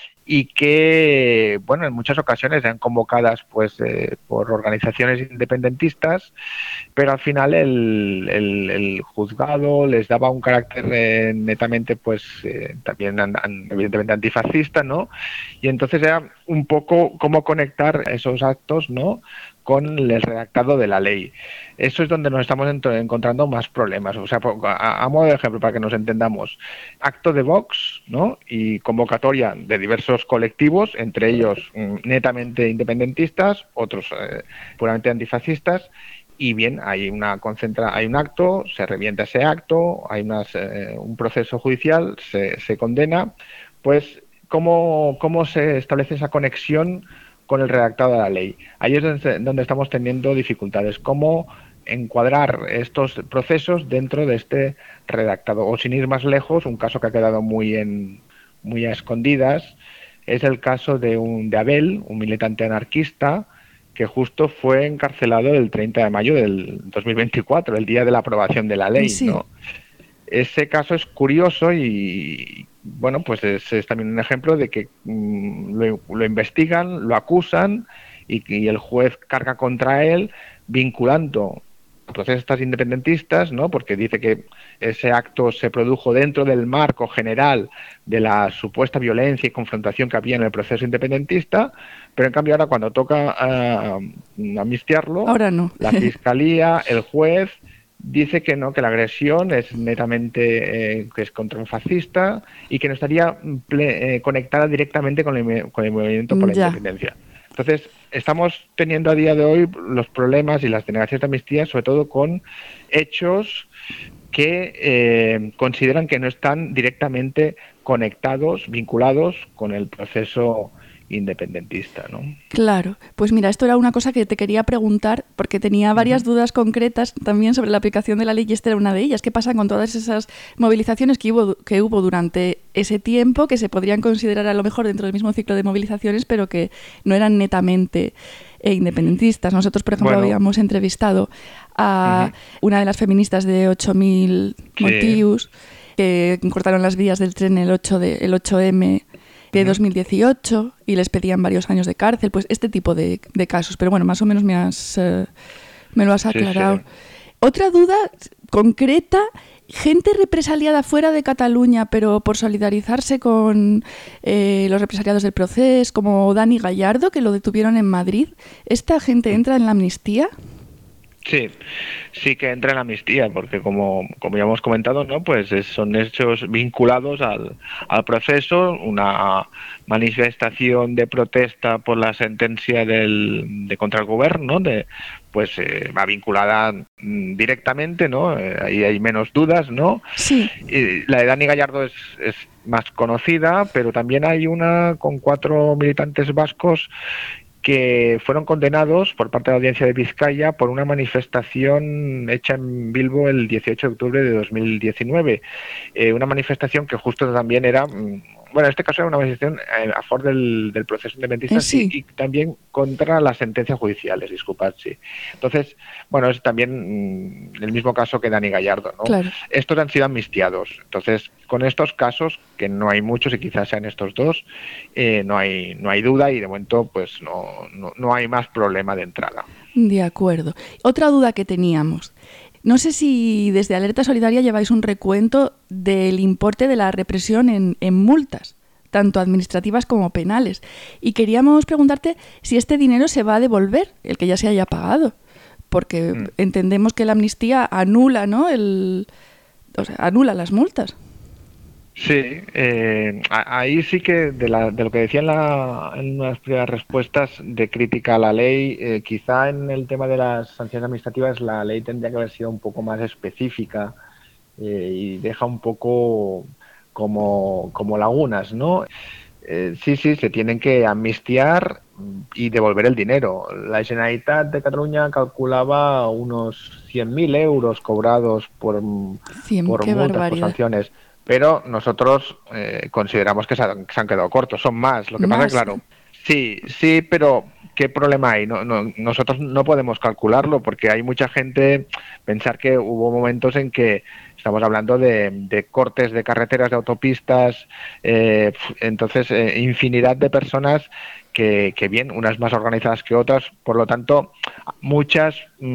Y que, bueno, en muchas ocasiones eran convocadas pues eh, por organizaciones independentistas, pero al final el, el, el juzgado les daba un carácter eh, netamente, pues eh, también an, an, evidentemente antifascista, ¿no? Y entonces era un poco cómo conectar esos actos, ¿no?, con el redactado de la ley. Eso es donde nos estamos encontrando más problemas. O sea, a, a modo de ejemplo, para que nos entendamos, acto de Vox, ¿no?, y convocatoria de diversos colectivos, entre ellos netamente independentistas, otros eh, puramente antifascistas, y bien, hay una concentra, hay un acto, se revienta ese acto, hay unas, eh, un proceso judicial, se, se condena, pues ¿cómo, cómo se establece esa conexión con el redactado de la ley? Ahí es donde estamos teniendo dificultades. ¿Cómo encuadrar estos procesos dentro de este redactado? O sin ir más lejos, un caso que ha quedado muy en muy a escondidas es el caso de un de Abel, un militante anarquista que justo fue encarcelado el treinta de mayo del dos mil veinticuatro, el día de la aprobación de la ley, sí. ¿no? Ese caso es curioso y, bueno, pues es, es también un ejemplo de que mmm, lo, lo investigan, lo acusan y, y el juez carga contra él vinculando protestas independentistas, ¿no?, porque dice que ese acto se produjo dentro del marco general de la supuesta violencia y confrontación que había en el proceso independentista, pero en cambio ahora cuando toca uh, amnistiarlo, ahora no. La Fiscalía, el juez, dice que no, que la agresión es netamente eh, que es contra un fascista y que no estaría ple, eh, conectada directamente con el, con el movimiento por la ya. independencia. Entonces, estamos teniendo a día de hoy los problemas y las denegaciones de amnistía, sobre todo con hechos que eh, consideran que no están directamente conectados, vinculados con el proceso independentista, ¿no? Claro, pues mira, esto era una cosa que te quería preguntar porque tenía varias uh-huh. dudas concretas también sobre la aplicación de la ley y esta era una de ellas. ¿Qué pasa con todas esas movilizaciones que hubo, que hubo durante ese tiempo que se podrían considerar a lo mejor dentro del mismo ciclo de movilizaciones pero que no eran netamente eh, independentistas? Nosotros, por ejemplo, bueno. habíamos entrevistado a uh-huh. una de las feministas de ocho mil motivos sí. que cortaron las vías del tren el ocho de, el ocho eme de dos mil dieciocho y les pedían varios años de cárcel, pues este tipo de, de casos. Pero bueno, más o menos me has eh, me lo has aclarado. Sí, sí. Otra duda concreta, gente represaliada fuera de Cataluña, pero por solidarizarse con eh, los represaliados del Procés, como Dani Gallardo, que lo detuvieron en Madrid, ¿esta gente entra en la amnistía? Sí, sí que entra en la amnistía, porque como, como ya hemos comentado, ¿no? Pues es, son hechos vinculados al, al proceso, una manifestación de protesta por la sentencia del, de contra el gobierno, de, pues eh, va vinculada mm, directamente, ¿no? Eh, ahí hay menos dudas, ¿no? Sí. Y la de Dani Gallardo es, es más conocida, pero también hay una con cuatro militantes vascos que fueron condenados por parte de la Audiencia de Vizcaya por una manifestación hecha en Bilbo el dieciocho de octubre de dos mil diecinueve. Eh, una manifestación que justo también era... Bueno, en este caso era una manifestación a favor del, del proceso independentista eh, sí. y, y también contra las sentencias judiciales, disculpad, sí. Entonces, bueno, es también mm, el mismo caso que Dani Gallardo, ¿no? Claro. Estos han sido amnistiados. Entonces, con estos casos, que no hay muchos y quizás sean estos dos, eh, no hay no hay duda y de momento pues no, no, no hay más problema de entrada. De acuerdo. Otra duda que teníamos. No sé si desde Alerta Solidaria lleváis un recuento del importe de la represión en, en multas, tanto administrativas como penales. Y queríamos preguntarte si este dinero se va a devolver, el que ya se haya pagado, porque mm. entendemos que la amnistía anula, ¿no? El, o sea, anula las multas. Sí, eh, ahí sí que de, la, de lo que decía en, la, en unas primeras respuestas de crítica a la ley, eh, quizá en el tema de las sanciones administrativas la ley tendría que haber sido un poco más específica eh, y deja un poco como, como lagunas, ¿no? Eh, sí, sí, se tienen que amnistiar y devolver el dinero. La Generalitat de Cataluña calculaba unos cien mil euros cobrados por, cien, por multas, por sanciones. Pero nosotros eh, consideramos que se han, que se han quedado cortos, son más. Lo que pasa es claro, sí, sí, pero ¿qué problema hay? No, no, nosotros no podemos calcularlo porque hay mucha gente, pensar que hubo momentos en que estamos hablando de, de cortes de carreteras, de autopistas, eh, entonces eh, infinidad de personas que, que bien, unas más organizadas que otras, por lo tanto, muchas,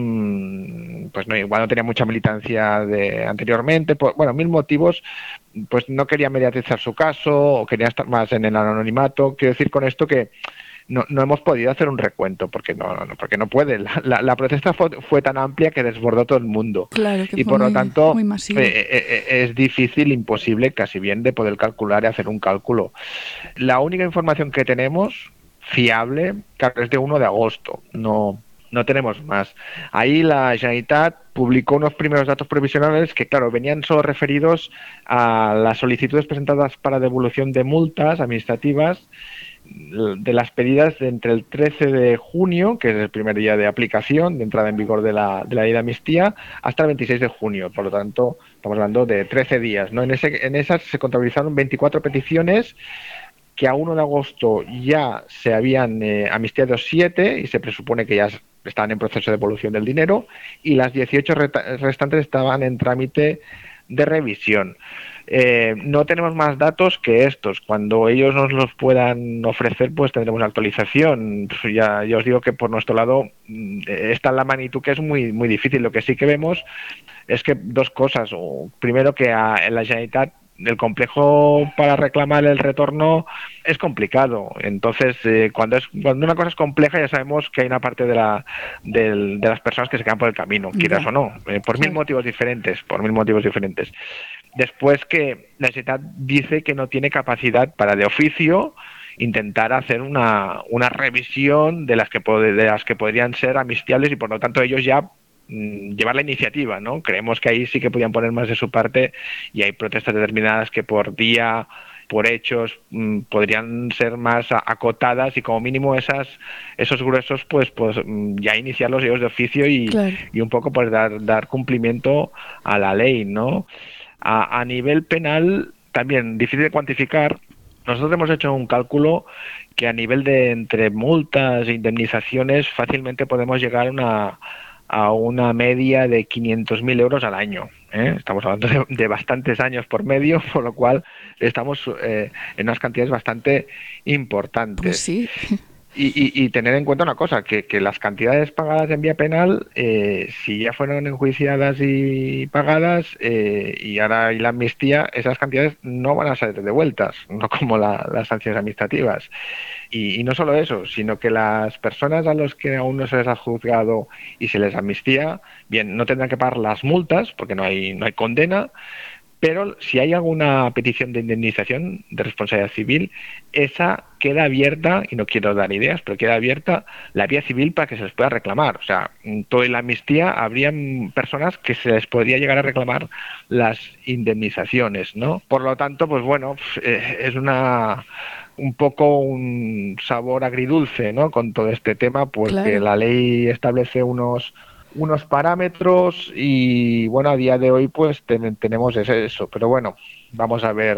mmm, pues no, igual no tenían mucha militancia de anteriormente, por, bueno, mil motivos, pues no querían mediatizar su caso o querían estar más en el anonimato. Quiero decir con esto que no, no hemos podido hacer un recuento porque no, no porque no puede. La, la, la protesta fue, fue tan amplia que desbordó todo el mundo. Claro, que y fue por muy, lo tanto muy masivo. Eh, eh, es difícil, imposible casi bien de poder calcular y hacer un cálculo. La única información que tenemos fiable, claro, es de uno de agosto, no no tenemos más. Ahí la Generalitat publicó unos primeros datos provisionales que, claro, venían solo referidos a las solicitudes presentadas para devolución de multas administrativas de las pedidas de entre el trece de junio, que es el primer día de aplicación, de entrada en vigor de la, de la ley de amnistía, hasta el veintiséis de junio. Por lo tanto, estamos hablando de trece días, ¿no? En, ese, en esas se contabilizaron veinticuatro peticiones que a uno de agosto ya se habían eh, amnistiado siete y se presupone que ya estaban en proceso de devolución del dinero, y las dieciocho restantes estaban en trámite de revisión. Eh, no tenemos más datos que estos. Cuando ellos nos los puedan ofrecer, pues tendremos una actualización. Ya, ya os digo que por nuestro lado está en la magnitud que es muy muy difícil. Lo que sí que vemos es que dos cosas. Primero, que a, en la Generalitat el complejo para reclamar el retorno es complicado. Entonces, eh, cuando es cuando una cosa es compleja, ya sabemos que hay una parte de la de, de las personas que se quedan por el camino, quieras yeah. o no, eh, por mil motivos diferentes, por mil motivos diferentes. Después, que la Generalitat dice que no tiene capacidad para, de oficio, intentar hacer una una revisión de las que de las que podrían ser amnistiables, y por lo tanto ellos ya llevar la iniciativa, ¿no? Creemos que ahí sí que podían poner más de su parte, y hay protestas determinadas que por día, por hechos, mmm, podrían ser más acotadas, y como mínimo esas esos gruesos pues pues ya iniciarlos ellos de oficio y, claro. y un poco pues dar dar cumplimiento a la ley, ¿no? A, a nivel penal también difícil de cuantificar. Nosotros hemos hecho un cálculo que a nivel de entre multas e indemnizaciones fácilmente podemos llegar a una a una media de quinientos mil euros al año. ¿eh? Estamos hablando de, de bastantes años por medio, por lo cual estamos eh, en unas cantidades bastante importantes. Pues sí. Y, y, y tener en cuenta una cosa, que, que las cantidades pagadas en vía penal, eh, si ya fueron enjuiciadas y pagadas, eh, y ahora hay la amnistía, esas cantidades no van a ser devueltas, no como la, las sanciones administrativas. Y, y no solo eso, sino que las personas a los que aún no se les ha juzgado y se les amnistía, bien, no tendrán que pagar las multas, porque no hay, no hay condena, pero si hay alguna petición de indemnización de responsabilidad civil, esa queda abierta, y no quiero dar ideas, pero queda abierta la vía civil para que se les pueda reclamar. O sea, toda la amnistía habrían personas que se les podría llegar a reclamar las indemnizaciones, ¿no? Por lo tanto, pues bueno, es una un poco un sabor agridulce, ¿no? Con todo este tema, porque claro, la ley establece unos unos parámetros y bueno, a día de hoy pues ten, tenemos eso, pero bueno, vamos a ver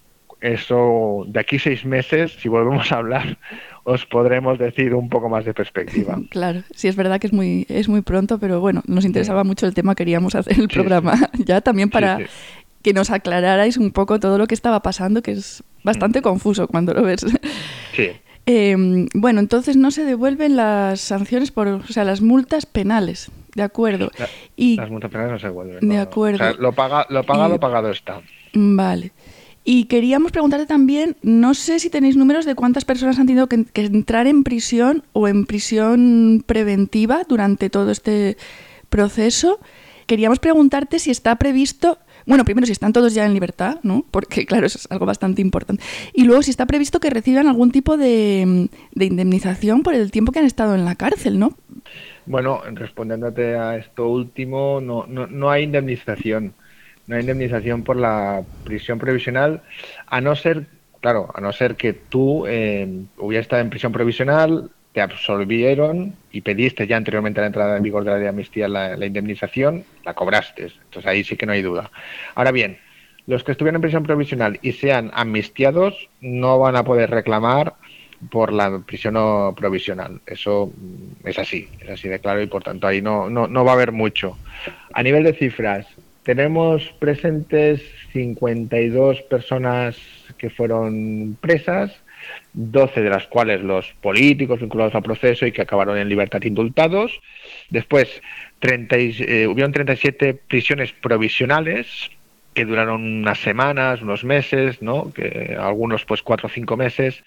eso de aquí seis meses, si volvemos a hablar, os podremos decir un poco más de perspectiva. Claro, sí, es verdad que es muy es muy pronto, pero bueno, nos interesaba sí. mucho el tema, queríamos hacer el sí, programa sí. ya también para sí, sí. que nos aclararais un poco todo lo que estaba pasando, que es bastante mm. confuso cuando lo ves. Sí. Eh, bueno, entonces no se devuelven las sanciones por, o sea, las multas penales, de acuerdo. La, y las multas penales no se devuelven. De no, acuerdo. O sea, lo paga, lo paga, y, lo pagado está. Vale. Y queríamos preguntarte también, no sé si tenéis números de cuántas personas han tenido que, que entrar en prisión o en prisión preventiva durante todo este proceso. Queríamos preguntarte si está previsto. Bueno, primero, si están todos ya en libertad, ¿no? Porque, claro, eso es algo bastante importante. Y luego, si está previsto que reciban algún tipo de, de indemnización por el tiempo que han estado en la cárcel, ¿no? Bueno, respondiéndote a esto último, no, no, no hay indemnización. No hay indemnización por la prisión provisional, a no ser, claro, a no ser que tú eh, hubieras estado en prisión provisional, te absolvieron y pediste ya anteriormente a la entrada en vigor de la ley de amnistía la, la indemnización, la cobraste. Entonces ahí sí que no hay duda. Ahora bien, los que estuvieron en prisión provisional y sean amnistiados no van a poder reclamar por la prisión no provisional. Eso es así, es así de claro y por tanto ahí no, no, no va a haber mucho. A nivel de cifras, tenemos presentes cincuenta y dos personas que fueron presas, doce de las cuales los políticos vinculados al proceso y que acabaron en libertad indultados. Después treinta y, eh, hubieron treinta y siete prisiones provisionales que duraron unas semanas, unos meses, ¿no? Que algunos pues cuatro o cinco meses,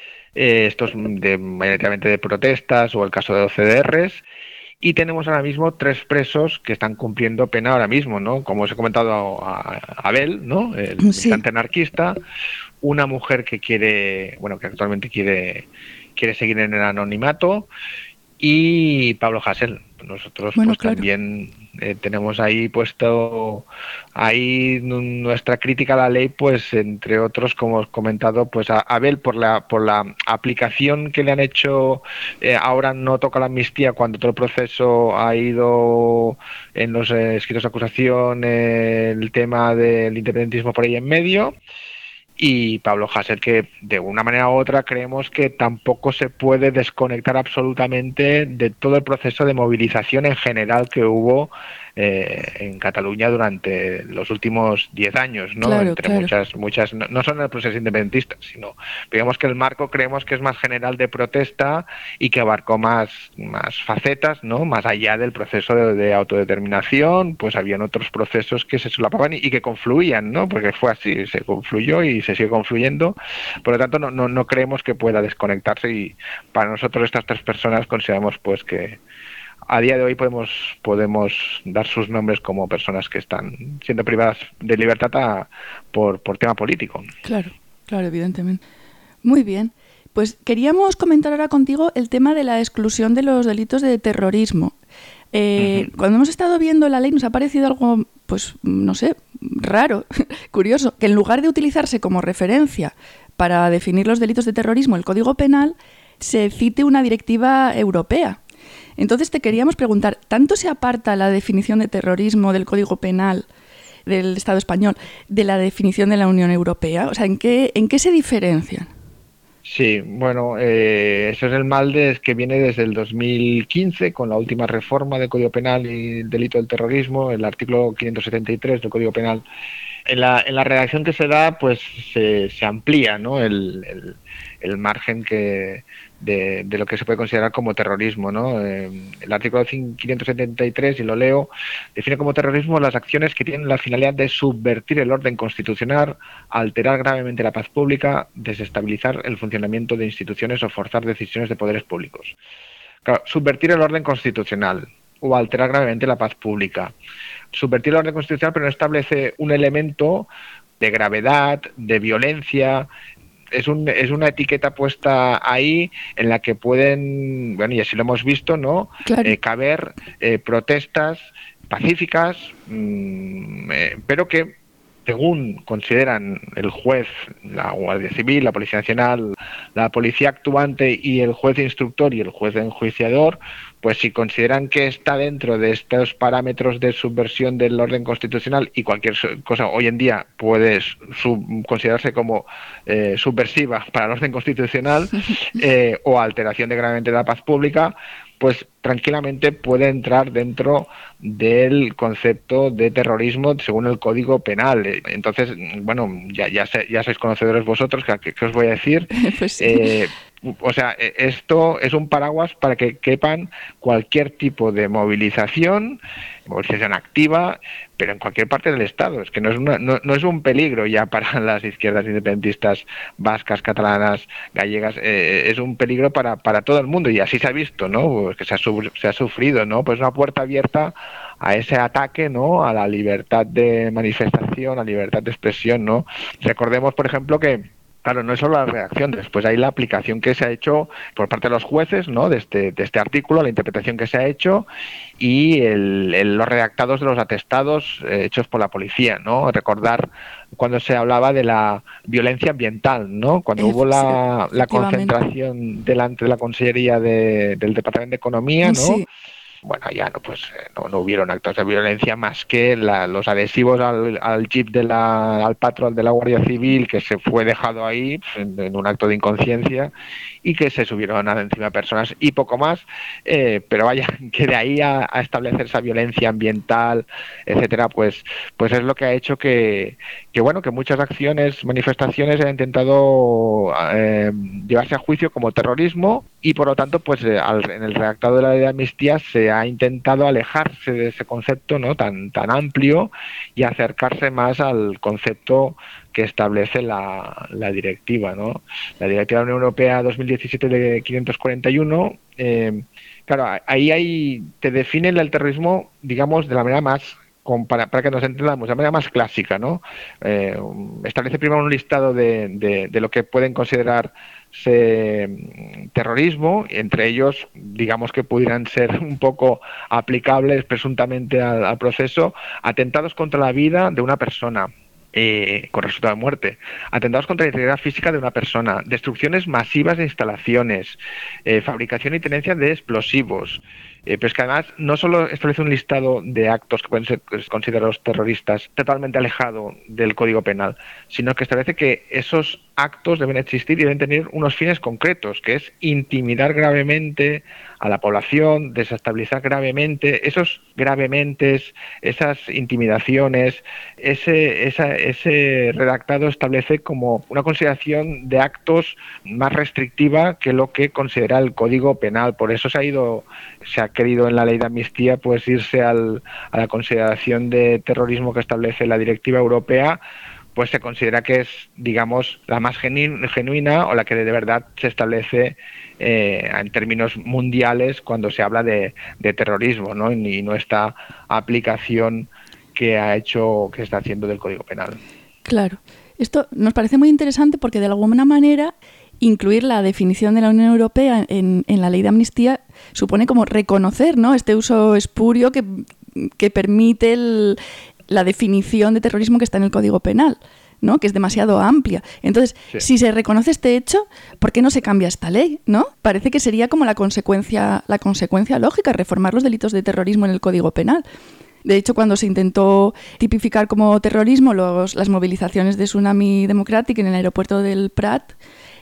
eh, estos de, mayoritariamente de protestas o el caso de O C D Rs. Y tenemos ahora mismo tres presos que están cumpliendo pena ahora mismo, ¿no? Como os he comentado a, a Abel, ¿no? El sí. militante anarquista, una mujer que quiere, bueno, que actualmente quiere, quiere seguir en el anonimato, y Pablo Hasél. Nosotros bueno, pues claro. también eh, tenemos ahí puesto ahí nuestra crítica a la ley, pues entre otros, como os he comentado, pues a Abel por la por la aplicación que le han hecho, eh, ahora no toca la amnistía cuando todo el proceso ha ido en los eh, escritos de acusación, eh, el tema del independentismo por ahí en medio. Y Pablo Hasél, que de una manera u otra creemos que tampoco se puede desconectar absolutamente de todo el proceso de movilización en general que hubo eh, en Cataluña durante los últimos diez años, ¿no? Claro, Entre claro. muchas, muchas, no, no solo en el proceso independentista, sino digamos que el marco creemos que es más general de protesta y que abarcó más, más facetas, ¿no? Más allá del proceso de, de autodeterminación, pues habían otros procesos que se solapaban y, y que confluían, ¿no? Porque fue así, se confluyó y se sigue confluyendo. Por lo tanto, no, no, no creemos que pueda desconectarse, y para nosotros estas tres personas consideramos pues que a día de hoy podemos podemos dar sus nombres como personas que están siendo privadas de libertad a, por, por tema político. Claro, claro, evidentemente. Muy bien. Pues queríamos comentar ahora contigo el tema de la exclusión de los delitos de terrorismo. Eh, uh-huh. Cuando hemos estado viendo la ley nos ha parecido algo, pues, no sé, raro, curioso, que en lugar de utilizarse como referencia para definir los delitos de terrorismo el Código Penal, se cite una directiva europea. Entonces te queríamos preguntar, ¿tanto se aparta la definición de terrorismo del Código Penal del Estado español de la definición de la Unión Europea? O sea, ¿en qué, en qué se diferencian? Sí, bueno, eh, eso es el mal de, que viene desde el dos mil quince con la última reforma del Código Penal y el delito del terrorismo, el artículo quinientos setenta y tres del Código Penal. En la, en la redacción que se da, pues se, se amplía, ¿no?, el, el, el margen que de, de lo que se puede considerar como terrorismo, ¿no? Eh, el artículo quinientos setenta y tres, y lo leo, define como terrorismo las acciones que tienen la finalidad de subvertir el orden constitucional, alterar gravemente la paz pública, desestabilizar el funcionamiento de instituciones o forzar decisiones de poderes públicos. Claro, subvertir el orden constitucional o alterar gravemente la paz pública. Subvertir el orden constitucional, pero no establece un elemento de gravedad, de violencia. Es, un, es una etiqueta puesta ahí en la que pueden, bueno, y así lo hemos visto, ¿no?, claro. eh, caber eh, protestas pacíficas, mmm, eh, pero que, según consideran el juez, la Guardia Civil, la Policía Nacional, la Policía Actuante y el juez instructor y el juez enjuiciador, pues si consideran que está dentro de estos parámetros de subversión del orden constitucional, y cualquier cosa hoy en día puede sub- considerarse como eh, subversiva para el orden constitucional eh, o alteración de gravemente de la paz pública, pues tranquilamente puede entrar dentro del concepto de terrorismo según el Código Penal. Entonces, bueno, ya ya, sé, ya sois conocedores vosotros, ¿qué, qué os voy a decir? Pues sí. Eh, o sea, esto es un paraguas para que quepan cualquier tipo de movilización, movilización activa, pero en cualquier parte del Estado. Es que no es, una, no, no es un peligro ya para las izquierdas independentistas vascas, catalanas, gallegas, eh, es un peligro para, para todo el mundo, y así se ha visto, ¿no? Pues que se ha, se ha sufrido, ¿no? Pues una puerta abierta a ese ataque, ¿no?, a la libertad de manifestación, a la libertad de expresión, ¿no? Recordemos, por ejemplo, que claro, no es solo la redacción, después hay la aplicación que se ha hecho por parte de los jueces, ¿no?, de este, de este artículo, la interpretación que se ha hecho y el, el, los redactados de los atestados eh, hechos por la policía, ¿no? Recordar cuando se hablaba de la violencia ambiental, ¿no?, cuando eh, hubo la, sí, la concentración delante de la Consellería de, del Departamento de Economía, ¿no? Sí. Bueno, ya no, pues no, no hubieron actos de violencia más que la, los adhesivos al, al jeep de la, al patrol de la Guardia Civil, que se fue dejado ahí en, en un acto de inconsciencia, y que se subieron encima de personas y poco más, eh, pero vaya, que de ahí a, a establecer esa violencia ambiental, etcétera, pues, pues es lo que ha hecho que, que bueno, que muchas acciones, manifestaciones han intentado eh, llevarse a juicio como terrorismo, y por lo tanto, pues eh, al, en el redactado de la ley de amnistía se ha intentado alejarse de ese concepto, ¿no?, tan tan amplio, y acercarse más al concepto que establece la, la directiva, ¿no? La directiva de la Unión Europea dos mil diecisiete de quinientos cuarenta y uno, eh, claro, ahí hay, te define el terrorismo, digamos, de la manera más, para, para que nos entendamos, de la manera más clásica, ¿no? Eh, establece primero un listado de, de, de lo que pueden considerar terrorismo, entre ellos, digamos, que pudieran ser un poco aplicables presuntamente al, al proceso: atentados contra la vida de una persona eh, con resultado de muerte, atentados contra la integridad física de una persona, destrucciones masivas de instalaciones, eh, fabricación y tenencia de explosivos. Eh, pero es que además no solo establece un listado de actos que pueden ser considerados terroristas totalmente alejado del Código Penal, sino que establece que esos actos deben existir y deben tener unos fines concretos, que es intimidar gravemente a la población, desestabilizar gravemente, esos gravemente, esas intimidaciones, ese, esa, ese redactado establece como una consideración de actos más restrictiva que lo que considera el Código Penal. Por eso se ha ido, se ha querido en la ley de amnistía pues irse al, a la consideración de terrorismo que establece la Directiva Europea, pues se considera que es, digamos, la más genu- genuina o la que de verdad se establece eh, en términos mundiales cuando se habla de, de terrorismo, ¿no? Y no esta aplicación que ha hecho, que está haciendo del Código Penal. Claro. Esto nos parece muy interesante porque de alguna manera incluir la definición de la Unión Europea en, en la ley de amnistía supone como reconocer, ¿no?, este uso espurio que, que permite el, la definición de terrorismo que está en el Código Penal, ¿no?, que es demasiado amplia. Entonces, sí. Si se reconoce este hecho, ¿por qué no se cambia esta ley, no? Parece que sería como la consecuencia, la consecuencia lógica, reformar los delitos de terrorismo en el Código Penal. De hecho, cuando se intentó tipificar como terrorismo los, las movilizaciones de Tsunami Democratic en el aeropuerto del Prat,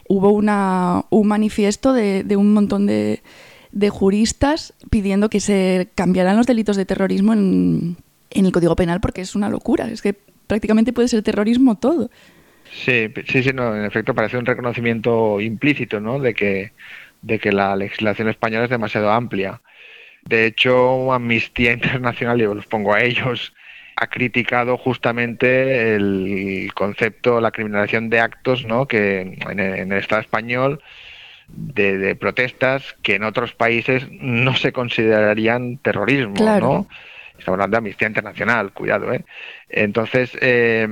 hubo una, un manifiesto de, de un montón de, de juristas pidiendo que se cambiaran los delitos de terrorismo en, en el Código Penal, porque es una locura, es que prácticamente puede ser terrorismo todo. Sí, sí, sí, no, en efecto parece un reconocimiento implícito, ¿no?, de que, de que la legislación española es demasiado amplia. De hecho, Amnistía Internacional, yo los pongo a ellos, ha criticado justamente el concepto, la criminalización de actos, ¿no?, que en el, en el Estado español de, de protestas que en otros países no se considerarían terrorismo, claro, ¿no? Estamos hablando de Amnistía Internacional, cuidado, ¿eh? Entonces, eh,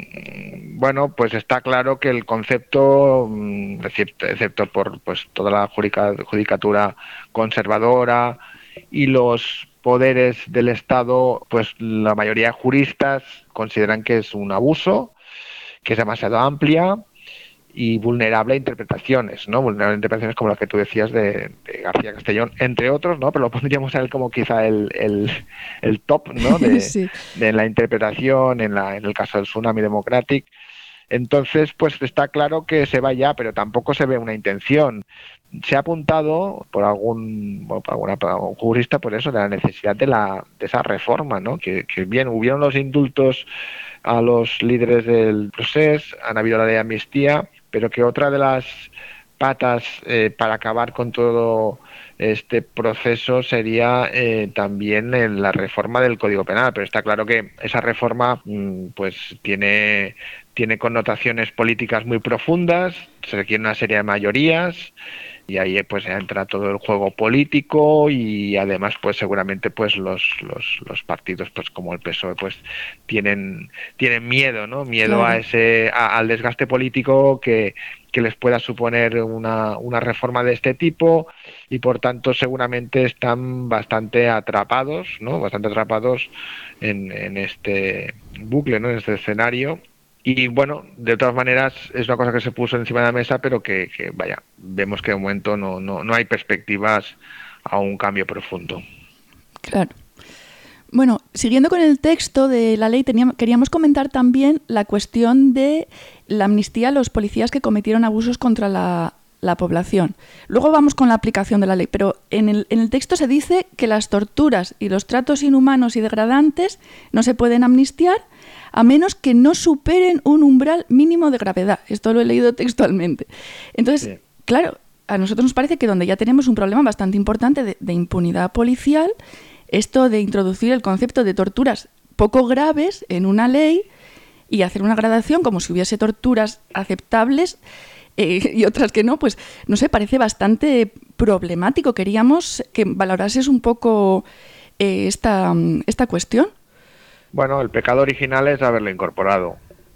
bueno, pues está claro que el concepto, excepto, excepto por pues toda la judicatura conservadora y los poderes del Estado, pues la mayoría de juristas consideran que es un abuso, que es demasiado amplia y vulnerable a interpretaciones, ¿no? Vulnerable a interpretaciones como las que tú decías de, de García Castellón, entre otros, ¿no? Pero lo pondríamos a él como quizá el, el, el top, ¿no?, de, sí. de la interpretación en, la, en el caso del Tsunami Democratic. Entonces, pues está claro que se va ya, pero tampoco se ve una intención. Se ha apuntado por algún, bueno, por alguna, por algún jurista por eso, de la necesidad de, la, de esa reforma, ¿no? Que, que bien, hubieron los indultos a los líderes del procés, han habido la ley de amnistía, pero que otra de las patas eh, para acabar con todo este proceso sería eh, también en la reforma del Código Penal, pero está claro que esa reforma mmm, pues tiene, tiene connotaciones políticas muy profundas, se requiere una serie de mayorías y ahí pues entra todo el juego político y además pues seguramente pues los, los, los partidos pues como el P S O E pues tienen, tienen miedo, ¿no? Miedo claro. a ese a, al desgaste político que, que les pueda suponer una, una reforma de este tipo y por tanto seguramente están bastante atrapados, ¿no? Bastante atrapados en, en este bucle, ¿no? En este escenario. Y bueno, de todas maneras es una cosa que se puso encima de la mesa, pero que, que vaya, vemos que de momento no, no, no hay perspectivas a un cambio profundo. Claro. Bueno, siguiendo con el texto de la ley, teníamos, queríamos comentar también la cuestión de la amnistía a los policías que cometieron abusos contra la, la población. Luego vamos con la aplicación de la ley, pero en el, en el texto se dice que las torturas y los tratos inhumanos y degradantes no se pueden amnistiar a menos que no superen un umbral mínimo de gravedad. Esto lo he leído textualmente. Entonces, sí. Claro, a nosotros nos parece que donde ya tenemos un problema bastante importante de, de impunidad policial, esto de introducir el concepto de torturas poco graves en una ley y hacer una gradación como si hubiese torturas aceptables eh, y otras que no, pues no sé, parece bastante problemático. Queríamos que valorases un poco eh, esta, esta cuestión. Bueno, el pecado original es haberlo incorporado.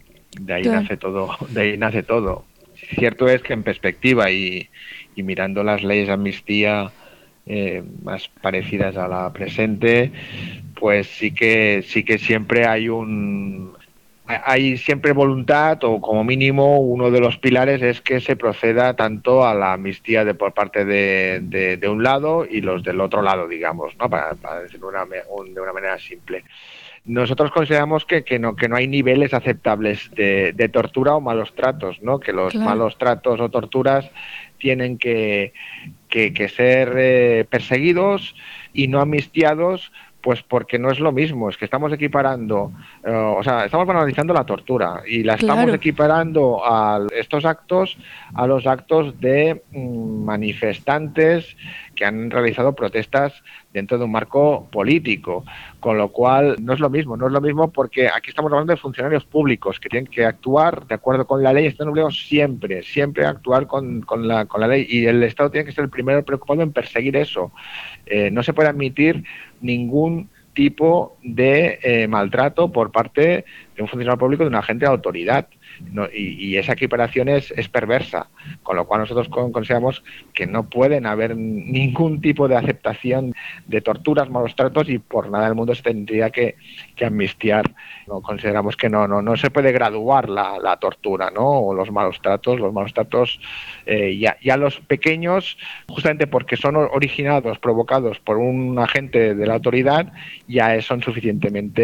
De ahí claro. nace todo, de ahí nace todo. Cierto es que en perspectiva y, y mirando las leyes de amnistía eh, más parecidas a la presente, pues sí que sí que siempre hay un hay siempre voluntad, o como mínimo uno de los pilares es que se proceda tanto a la amnistía de por parte de, de, de un lado y los del otro lado, digamos, ¿no? Para, para decirlo una, un, de una manera simple. Nosotros consideramos que, que no que no hay niveles aceptables de, de tortura o malos tratos, ¿no? Que los claro. malos tratos o torturas tienen que, que, que ser eh, perseguidos y no amnistiados, pues porque no es lo mismo, es que estamos equiparando, uh, o sea, estamos banalizando la tortura y la estamos claro. equiparando a estos actos a los actos de mm, manifestantes que han realizado protestas dentro de un marco político, con lo cual no es lo mismo, no es lo mismo porque aquí estamos hablando de funcionarios públicos que tienen que actuar de acuerdo con la ley, están obligados siempre, siempre a actuar con, con, la, con la ley y el Estado tiene que ser el primero preocupado en perseguir eso. Eh, no se puede admitir ningún tipo de eh, maltrato por parte de un funcionario público, de un agente de autoridad. No, y, y esa equiparación es, es perversa, con lo cual nosotros consideramos que no pueden haber ningún tipo de aceptación de torturas, malos tratos y por nada del mundo se tendría que, que amnistiar. No, consideramos que no, no, no se puede graduar la, la tortura, ¿no? O los malos tratos, los malos tratos eh, ya, ya los pequeños, justamente porque son originados, provocados por un agente de la autoridad, ya son suficientemente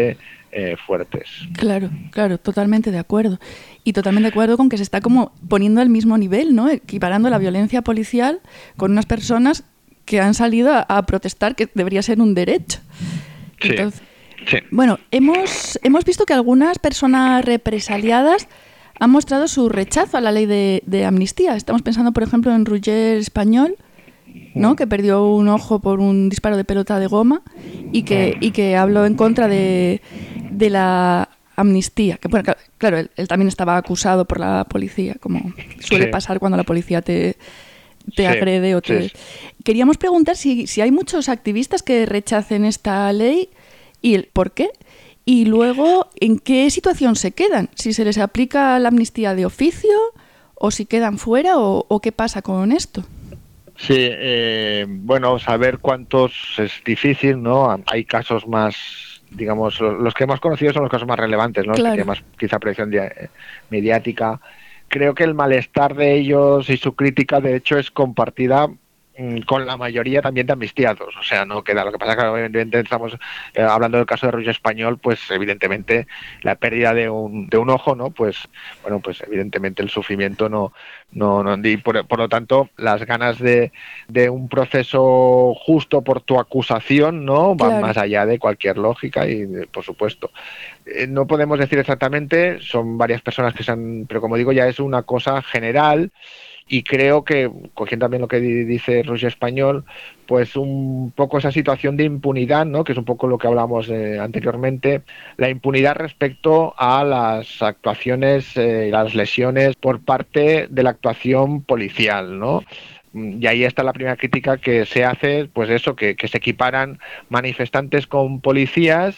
eh, fuertes. Claro, claro, totalmente de acuerdo. Y totalmente de acuerdo con que se está como poniendo al mismo nivel, ¿no? Equiparando la violencia policial con unas personas que han salido a, a protestar, que debería ser un derecho. Sí. Entonces, Sí. bueno, hemos, hemos visto que algunas personas represaliadas han mostrado su rechazo a la ley de, de amnistía. Estamos pensando, por ejemplo, en Roger Espanyol, ¿no? Que perdió un ojo por un disparo de pelota de goma y que, y que habló en contra de, de la amnistía. Que, bueno, claro, él, él también estaba acusado por la policía, como suele Sí. pasar cuando la policía te, te Sí, agrede o te... sí. Queríamos preguntar si, si hay muchos activistas que rechacen esta ley y el por qué. Y luego, ¿en qué situación se quedan? Si se les aplica la amnistía de oficio o si quedan fuera o, o qué pasa con esto. Sí, eh, bueno, saber cuántos es difícil, ¿no? Hay casos más, digamos, los que hemos conocido son los casos más relevantes, ¿no? Los Claro. que tienen más quizá presión dia- mediática. Creo que el malestar de ellos y su crítica, de hecho, es compartida mm, con la mayoría también de amnistiados, o sea, no queda. Lo que pasa es que evidentemente estamos eh, hablando del caso de Roger Espanyol, pues evidentemente la pérdida de un, de un ojo, ¿no? Pues bueno, pues evidentemente el sufrimiento no, no, no y por, por lo tanto las ganas de, de un proceso justo por tu acusación, ¿no? Van Claro. más allá de cualquier lógica y de- por supuesto. Eh, no podemos decir exactamente, son varias personas que se han, pero como digo, ya es una cosa general. Y creo que, cogiendo también lo que di- dice Roger Espanyol, pues un poco esa situación de impunidad, ¿no? Que es un poco lo que hablamos eh, anteriormente, la impunidad respecto a las actuaciones y eh, las lesiones por parte de la actuación policial, ¿no? Y ahí está la primera crítica que se hace, pues eso, que, que se equiparan manifestantes con policías.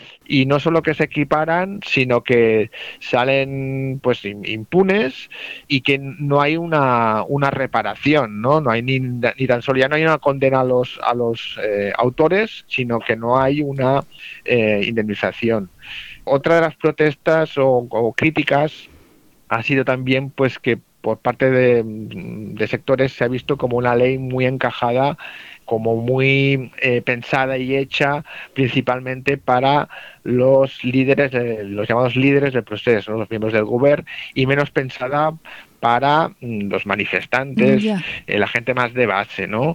Y no solo que se equiparan, sino que salen pues impunes y que no hay una, una reparación, ¿no? No hay ni, ni tan solo ya no hay una condena a los a los eh, autores, sino que no hay una eh, indemnización. Otra de las protestas o, o críticas ha sido también pues que por parte de, de sectores se ha visto como una ley muy encajada, como muy eh, pensada y hecha principalmente para los líderes, de, los llamados líderes del proceso, ¿no? Los miembros del gobierno, y menos pensada para mm, los manifestantes, Ya. eh, la gente más de base, ¿no?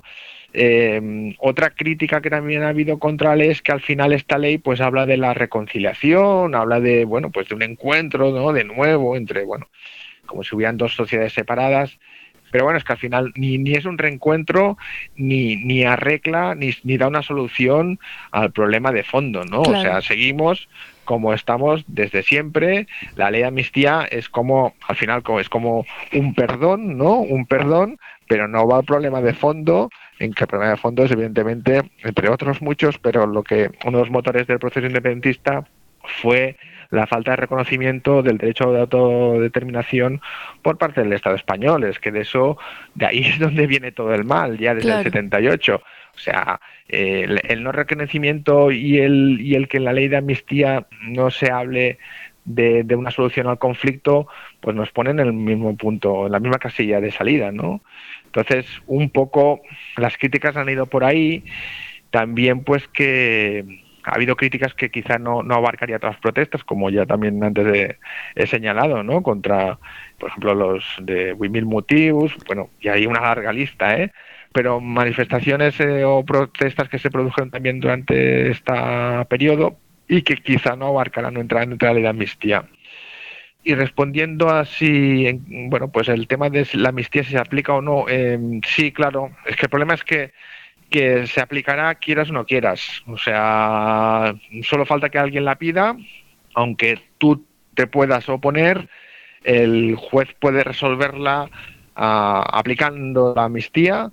Eh, otra crítica que también ha habido contra la ley es que al final esta ley pues habla de la reconciliación, habla de bueno pues de un encuentro, ¿no? De nuevo entre bueno como si hubieran dos sociedades separadas. Pero bueno, es que al final ni, ni es un reencuentro, ni, ni arregla, ni, ni da una solución al problema de fondo, ¿no? Claro. O sea, seguimos como estamos desde siempre. La ley de amnistía es como, al final, como, es como un perdón, ¿no? Un perdón, pero no va al problema de fondo, en que el problema de fondo es evidentemente, entre otros muchos, pero lo que uno de los motores del proceso independentista fue la falta de reconocimiento del derecho de autodeterminación por parte del Estado español. Es que de eso, de ahí es donde viene todo el mal, ya desde Claro. el setenta y ocho. O sea, eh, el, el no reconocimiento y el, y el que en la ley de amnistía no se hable de, de una solución al conflicto, pues nos ponen en el mismo punto, en la misma casilla de salida, ¿no? Entonces, un poco las críticas han ido por ahí. También, pues que ha habido críticas que quizá no, no abarcaría todas las protestas, como ya también antes de, he señalado, ¿no? Contra, por ejemplo, los de vuit mil motius, bueno, y hay una larga lista, ¿eh? Pero manifestaciones eh, o protestas que se produjeron también durante este periodo y que quizá no abarcarán, no entrarán entre la ley de amnistía. Y respondiendo así, en, bueno, pues el tema de la amnistía, si se aplica o no, eh, sí, claro, es que el problema es que que se aplicará quieras o no quieras. O sea, solo falta que alguien la pida, aunque tú te puedas oponer, el juez puede resolverla uh, aplicando la amnistía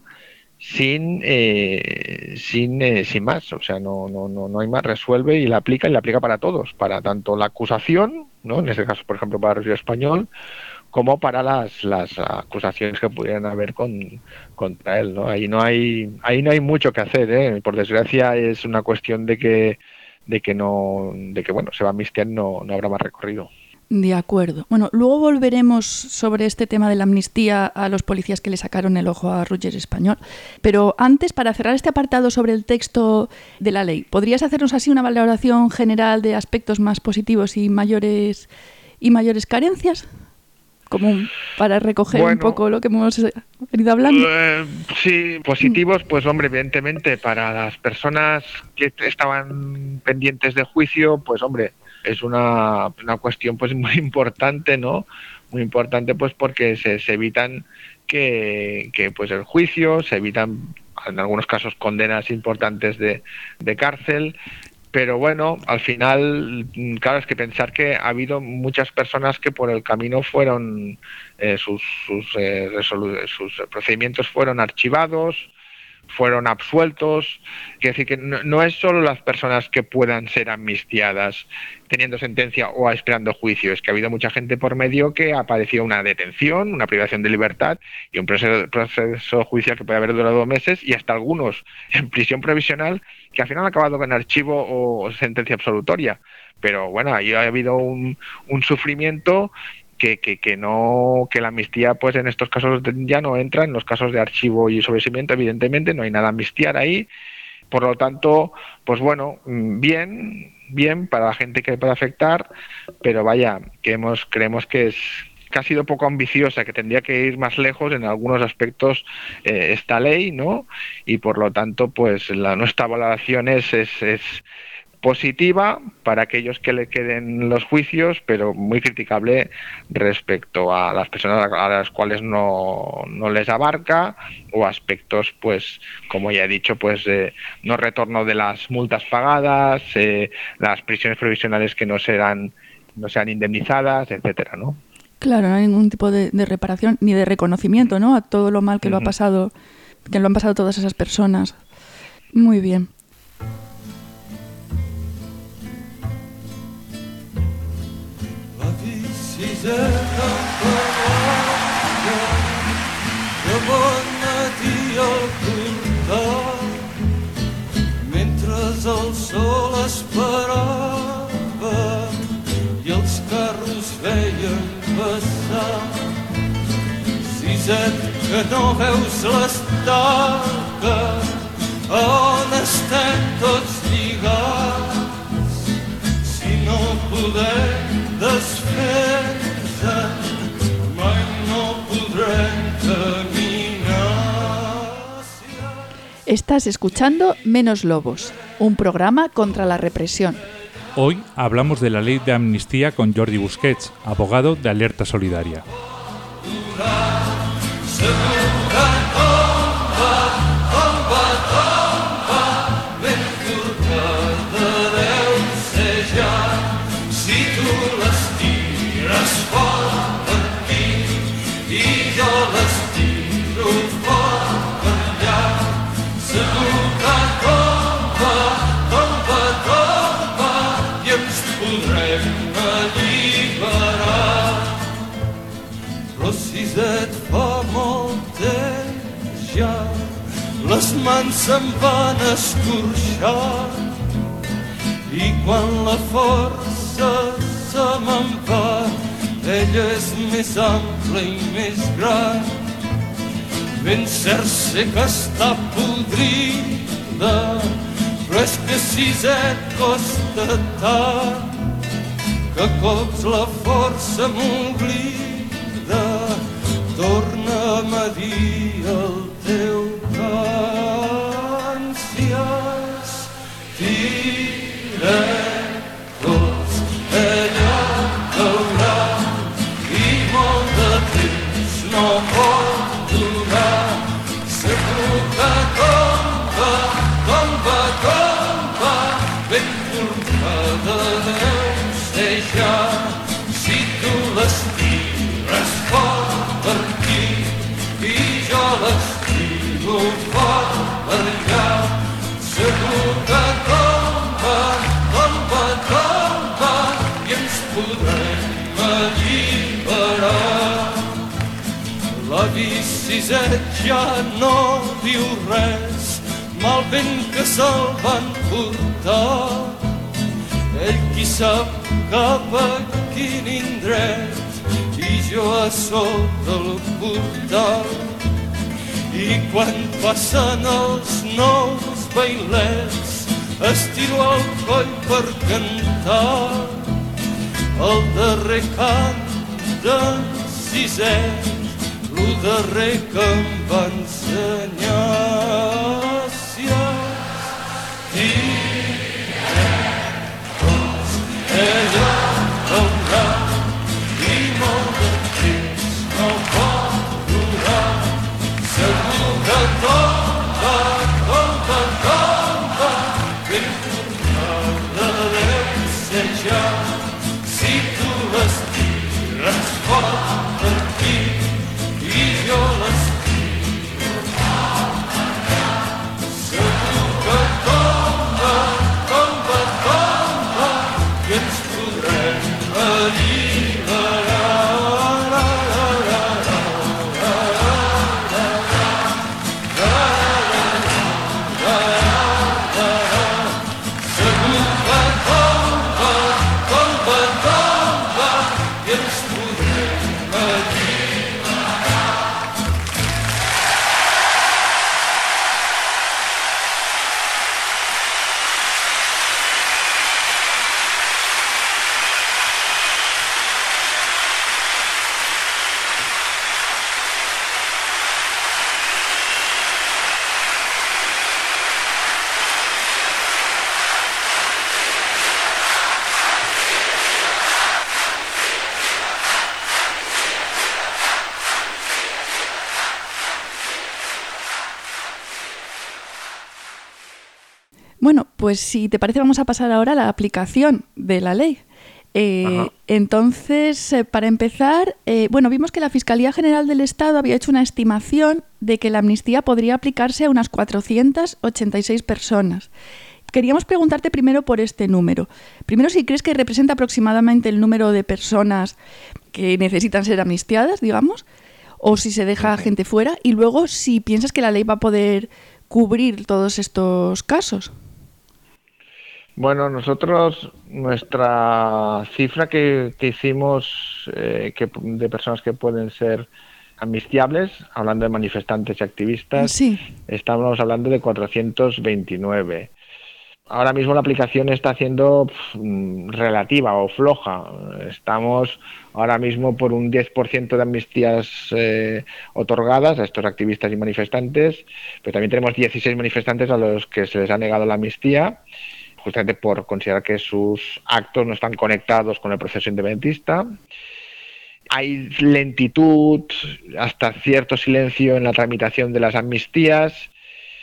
sin eh, sin eh, sin más. O sea, no, no, no, no hay más, resuelve y la aplica y la aplica para todos, para tanto la acusación, ¿no? En este caso, por ejemplo, para Roger Espanyol, como para las, las acusaciones que pudieran haber con, contra él, ¿no? Ahí no hay ahí no hay mucho que hacer, ¿eh? Por desgracia es una cuestión de que de que no de que bueno se va a amnistiar, no no habrá más recorrido. De acuerdo. Bueno, luego volveremos sobre este tema de la amnistía a los policías que le sacaron el ojo a Rutger Español. Pero antes, para cerrar este apartado sobre el texto de la ley, ¿podrías hacernos así una valoración general de aspectos más positivos y mayores y mayores carencias? Como para recoger bueno, un poco lo que hemos venido hablando. Eh, sí, positivos, pues hombre, evidentemente para las personas que estaban pendientes de juicio, pues hombre, es una, una cuestión pues muy importante, ¿no? Muy importante pues porque se, se evitan que, que pues el juicio, se evitan en algunos casos condenas importantes de, de cárcel. Pero bueno, al final, claro, es que pensar que ha habido muchas personas que por el camino fueron, eh, sus, sus, eh, resolu- sus procedimientos fueron archivados, fueron absueltos. Quiere decir que no, no es solo las personas que puedan ser amnistiadas teniendo sentencia o esperando juicio, es que ha habido mucha gente por medio que ha padecido una detención, una privación de libertad y un proceso, proceso judicial que puede haber durado meses, y hasta algunos en prisión provisional que al final han acabado con archivo o sentencia absolutoria. Pero bueno, ahí ha habido un, un sufrimiento que, que, que no que la amnistía pues en estos casos ya no entra. En los casos de archivo y sobreseimiento evidentemente no hay nada a amnistiar ahí. Por lo tanto, pues bueno, bien, bien para la gente que puede afectar, pero vaya, que hemos, creemos que es que ha sido poco ambiciosa, que tendría que ir más lejos en algunos aspectos eh, esta ley, ¿no? Y por lo tanto, pues la nuestra valoración es, es, es positiva para aquellos que le queden los juicios, pero muy criticable respecto a las personas a las cuales no, no les abarca, o aspectos, pues, como ya he dicho, pues eh, no retorno de las multas pagadas, eh, las prisiones provisionales que no serán, no sean indemnizadas, etcétera, ¿no? Claro, no hay ningún tipo de, de reparación ni de reconocimiento, ¿no? A todo lo mal que uh-huh. lo ha pasado, que lo han pasado todas esas personas. Muy bien. Mentre el sol esperava i els carros veien passar, Siset, que no veus l'estaca on estem tots lligats, si no podem desfer-nos mai no podrem caminar. Estás escuchando Menos Lobos, un programa contra la represión. Hoy hablamos de la ley de amnistía con Jordi Busquets, abogado de Alerta Solidaria. Siset, fa molt temps ja les mans se'n van escorxar i quan la força se me'n va, ella és més ampla i més gran. Ben cert sé que està podrida, però és que Siset costa tant que cops la força m'oblida. Torna'm a dir el teu cant, si estira tots allà caurà i molt de temps no pot durar. Segur que tomba, tomba, tomba, ben formada deu ser ja, si tu l'estires fort per aquí i jo l'estiro fort per allà. Segur que tomba, tomba, tomba i ens podrem alliberar. L'avi Siset ja no diu res, mal vent que se'l van portar. Ell qui sap cap a quin indret i jo a sota el portal. I quan passen els nous bailets estiro el coll per cantar el darrer cant d'en sisè, lo darrer que em va ensenyar. Si els directors ella veurà i molt de temps no pot durar. Segur que tomba, tomba, tomba, ben tornada deu ser ja. Si tu les tires fort per aquí i jo les tiro allà, segur que tomba, tomba, tomba, i ens podrem alliberar. Bueno, pues si te parece vamos a pasar ahora a la aplicación de la ley. Eh, entonces, eh, para empezar, eh, bueno, vimos que la Fiscalía General del Estado había hecho una estimación de que la amnistía podría aplicarse a unas cuatrocientas ochenta y seis personas. Queríamos preguntarte primero por este número. Primero, si crees que representa aproximadamente el número de personas que necesitan ser amnistiadas, digamos, o si se deja gente fuera, y luego si piensas que la ley va a poder cubrir todos estos casos. Bueno, nosotros, nuestra cifra que, que hicimos eh, que, de personas que pueden ser amnistiables, hablando de manifestantes y activistas, sí. Estamos hablando de cuatrocientos veintinueve. Ahora mismo la aplicación está siendo pff, relativa o floja. Estamos ahora mismo por un diez por ciento de amnistías eh, otorgadas a estos activistas y manifestantes, pero también tenemos dieciséis manifestantes a los que se les ha negado la amnistía, justamente por considerar que sus actos no están conectados con el proceso independentista. Hay lentitud, hasta cierto silencio en la tramitación de las amnistías.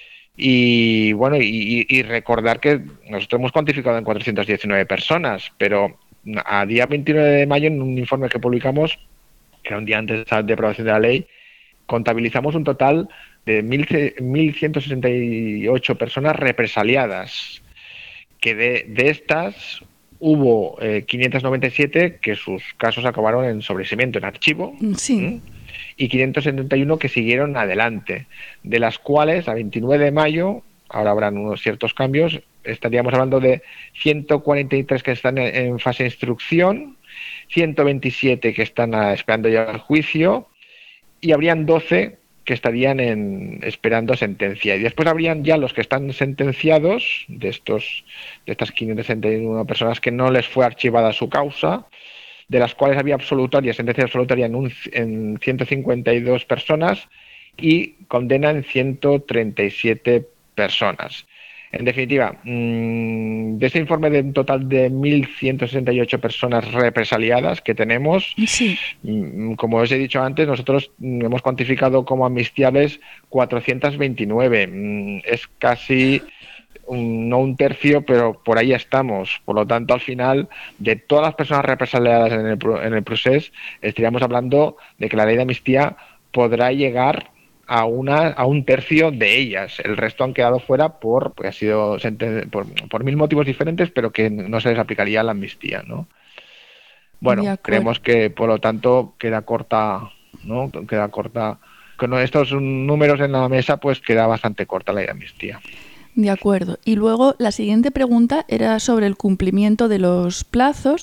Y bueno, y, y recordar que nosotros hemos cuantificado en cuatrocientas diecinueve personas, pero a día veintinueve de mayo, en un informe que publicamos, que era un día antes de aprobación de la ley, contabilizamos un total de mil ciento sesenta y ocho personas represaliadas, que de, de estas hubo eh, quinientas noventa y siete que sus casos acabaron en sobreseimiento, en archivo. Sí. ¿Mm? Y quinientos setenta y uno que siguieron adelante, de las cuales a veintinueve de mayo, ahora habrán unos ciertos cambios, estaríamos hablando de ciento cuarenta y tres que están en, en fase de instrucción, ciento veintisiete que están a, esperando ya el juicio, y habrían doce que estarían en, esperando sentencia. Y después habrían ya los que están sentenciados, de estos de estas quinientas setenta y uno personas que no les fue archivada su causa, de las cuales había absolutoria, sentencia absolutoria en, un, en ciento cincuenta y dos personas y condena en ciento treinta y siete personas. En definitiva, mmm, de este informe de un total de mil ciento sesenta y ocho personas represaliadas que tenemos, sí. mmm, como os he dicho antes, nosotros mmm, hemos cuantificado como amnistiables cuatrocientas veintinueve. Mmm, es casi... Un, no un tercio, pero por ahí estamos. Por lo tanto, al final, de todas las personas represaliadas en el, en el proceso, estaríamos hablando de que la ley de amnistía podrá llegar a una a un tercio de ellas. El resto han quedado fuera por, pues, ha sido por, por mil motivos diferentes, pero que no se les aplicaría la amnistía, ¿no? Bueno, creemos que, por lo tanto, queda corta, ¿no? Queda corta. Con estos números en la mesa, pues queda bastante corta la ley de amnistía. De acuerdo. Y luego la siguiente pregunta era sobre el cumplimiento de los plazos,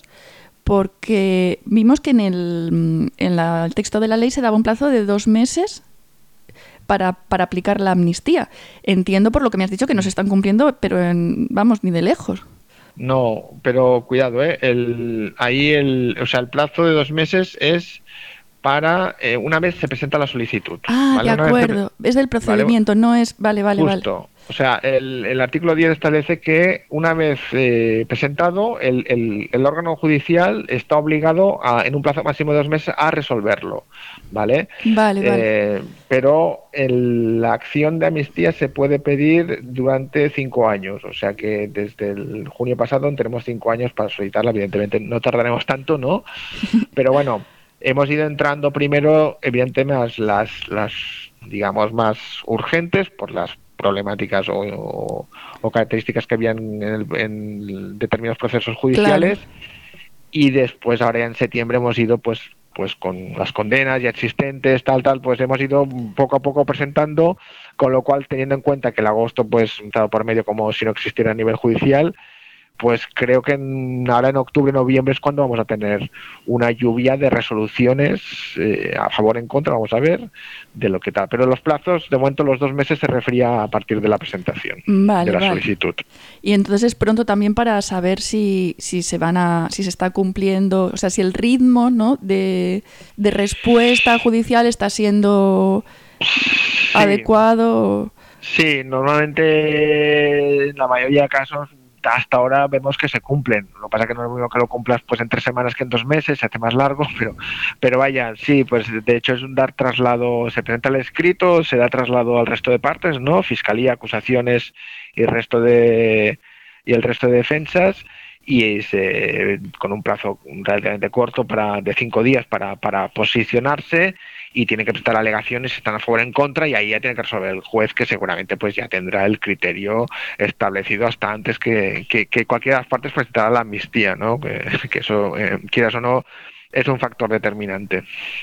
porque vimos que en el, en la, el texto de la ley se daba un plazo de dos meses para, para aplicar la amnistía. Entiendo por lo que me has dicho que no se están cumpliendo, pero en, vamos, ni de lejos. No, pero cuidado, ¿eh? El, ahí el, o sea, el plazo de dos meses es para eh, una vez se presenta la solicitud. Ah, ¿vale? de Una acuerdo. Vez, es del procedimiento, ¿vale? No es... Vale, vale, Justo. vale. O sea, el, el artículo diez establece que una vez eh, presentado, el, el, el órgano judicial está obligado a, en un plazo máximo de dos meses a resolverlo, ¿vale? Vale, vale. Eh, pero el, la acción de amnistía se puede pedir durante cinco años, o sea que desde el junio pasado tenemos cinco años para solicitarla. Evidentemente no tardaremos tanto, ¿no? Pero bueno, hemos ido entrando primero, evidentemente, las, las digamos, más urgentes por las problemáticas o, o, o características que habían en, el, en determinados procesos judiciales, claro. Y después ahora ya en septiembre hemos ido pues pues con las condenas ya existentes, tal, tal, pues hemos ido poco a poco presentando, con lo cual, teniendo en cuenta que el agosto pues estado por medio como si no existiera a nivel judicial, pues creo que en, ahora en octubre, noviembre es cuando vamos a tener una lluvia de resoluciones eh, a favor, en contra, vamos a ver, de lo que tal. Pero los plazos, de momento los dos meses se refería a partir de la presentación vale, de la vale. solicitud. Y entonces es pronto también para saber si, si se van a, si se está cumpliendo, o sea, si el ritmo, ¿no?, de, de respuesta judicial está siendo sí. adecuado. Sí, normalmente en la mayoría de casos hasta ahora vemos que se cumplen. Lo que pasa es que no es lo mismo que lo cumplas pues en tres semanas que en dos meses, se hace más largo, pero pero vaya, sí, pues de hecho es un dar traslado, se presenta el escrito, se da traslado al resto de partes, ¿no? Fiscalía, acusaciones y el resto de y el resto de defensas, y se, con un plazo relativamente corto para de cinco días para, para posicionarse, y tiene que presentar alegaciones si están a favor o en contra, y ahí ya tiene que resolver el juez, que seguramente pues ya tendrá el criterio establecido hasta antes que, que, que cualquiera de las partes presentará la amnistía, ¿no? Que, que eso, eh, quieras o no, es un factor determinante.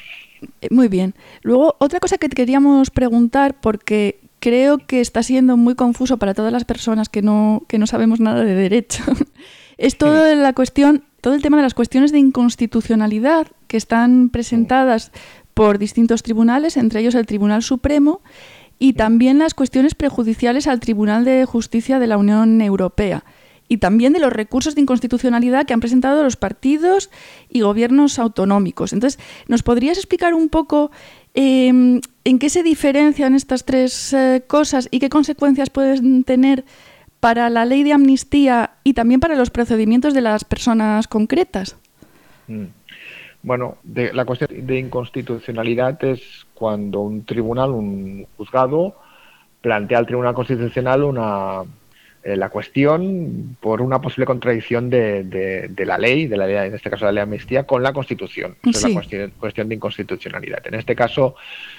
Muy bien. Luego, otra cosa que te queríamos preguntar, porque creo que está siendo muy confuso para todas las personas que no, que no sabemos nada de derecho, es toda la cuestión, todo el tema de las cuestiones de inconstitucionalidad que están presentadas por distintos tribunales, entre ellos el Tribunal Supremo, y también las cuestiones prejudiciales al Tribunal de Justicia de la Unión Europea, y también de los recursos de inconstitucionalidad que han presentado los partidos y gobiernos autonómicos. Entonces, ¿nos podrías explicar un poco eh, en qué se diferencian estas tres eh, cosas y qué consecuencias pueden tener para la ley de amnistía y también para los procedimientos de las personas concretas? Mm. Bueno, de, la cuestión de inconstitucionalidad es cuando un tribunal, un juzgado, plantea al Tribunal Constitucional una eh, la cuestión por una posible contradicción de, de, de la ley, de la ley, en este caso la ley de amnistía, con la Constitución. Esa sí. Es la cuestión, cuestión de inconstitucionalidad. En este caso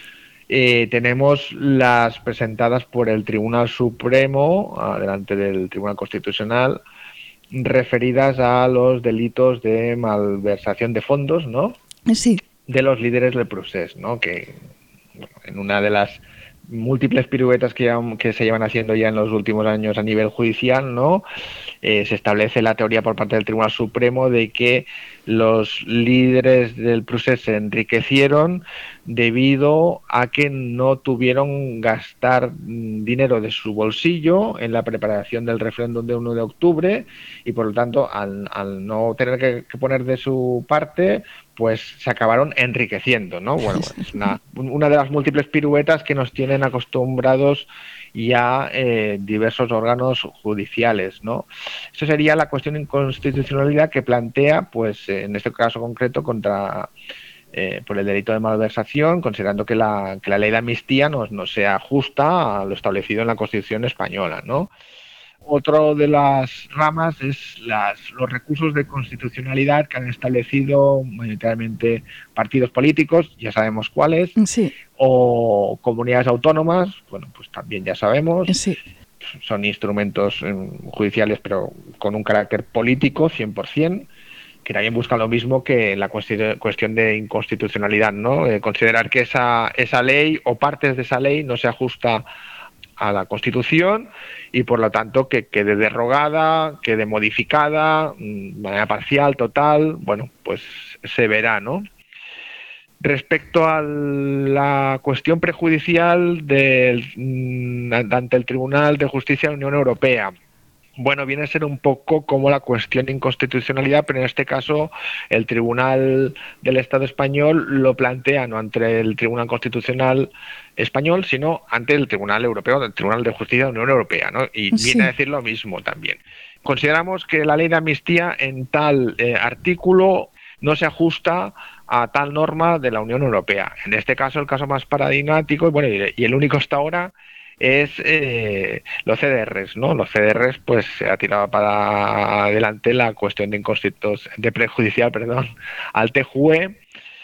eh, tenemos las presentadas por el Tribunal Supremo, delante del Tribunal Constitucional, referidas a los delitos de malversación de fondos, ¿no? Sí. De los líderes del procés, ¿no? Que bueno, en una de las múltiples piruetas que, que se llevan haciendo ya en los últimos años a nivel judicial, ¿no? Eh, se establece la teoría por parte del Tribunal Supremo de que los líderes del procés se enriquecieron debido a que no tuvieron gastar dinero de su bolsillo en la preparación del referéndum de uno de octubre, y por lo tanto al, al no tener que, que poner de su parte, pues se acabaron enriqueciendo, ¿no? Bueno, es una, una de las múltiples piruetas que nos tienen acostumbrados ya eh, diversos órganos judiciales, ¿no? Eso sería la cuestión de inconstitucionalidad que plantea, pues en este caso concreto, contra eh, por el delito de malversación, considerando que la, que la ley de amnistía no, no sea justa a lo establecido en la Constitución española, ¿no? Otro de las ramas es las, los recursos de constitucionalidad que han establecido mayoritariamente partidos políticos, ya sabemos cuáles, sí. O comunidades autónomas, bueno, pues también ya sabemos, sí. Son instrumentos eh, judiciales pero con un carácter político cien por ciento, que también buscan lo mismo que la cuestión de inconstitucionalidad, ¿no? Eh, considerar que esa, esa ley o partes de esa ley no se ajusta a la Constitución y por lo tanto que quede derogada, quede modificada, de manera parcial, total, bueno, pues se verá, ¿no? Respecto a la cuestión prejudicial del, ante el Tribunal de Justicia de la Unión Europea, bueno, viene a ser un poco como la cuestión de inconstitucionalidad, pero en este caso el Tribunal del Estado español lo plantea no ante el Tribunal Constitucional español, sino ante el Tribunal Europeo, el Tribunal de Justicia de la Unión Europea, ¿no? Y Sí. viene a decir lo mismo también. Consideramos que la ley de amnistía en tal eh, artículo no se ajusta a tal norma de la Unión Europea. En este caso, el caso más paradigmático, y bueno, y el único hasta ahora, es eh, los C D Rs, ¿no? Los C D Rs, pues se ha tirado para adelante la cuestión de inconstitus- de prejudicial, perdón, al T J U E,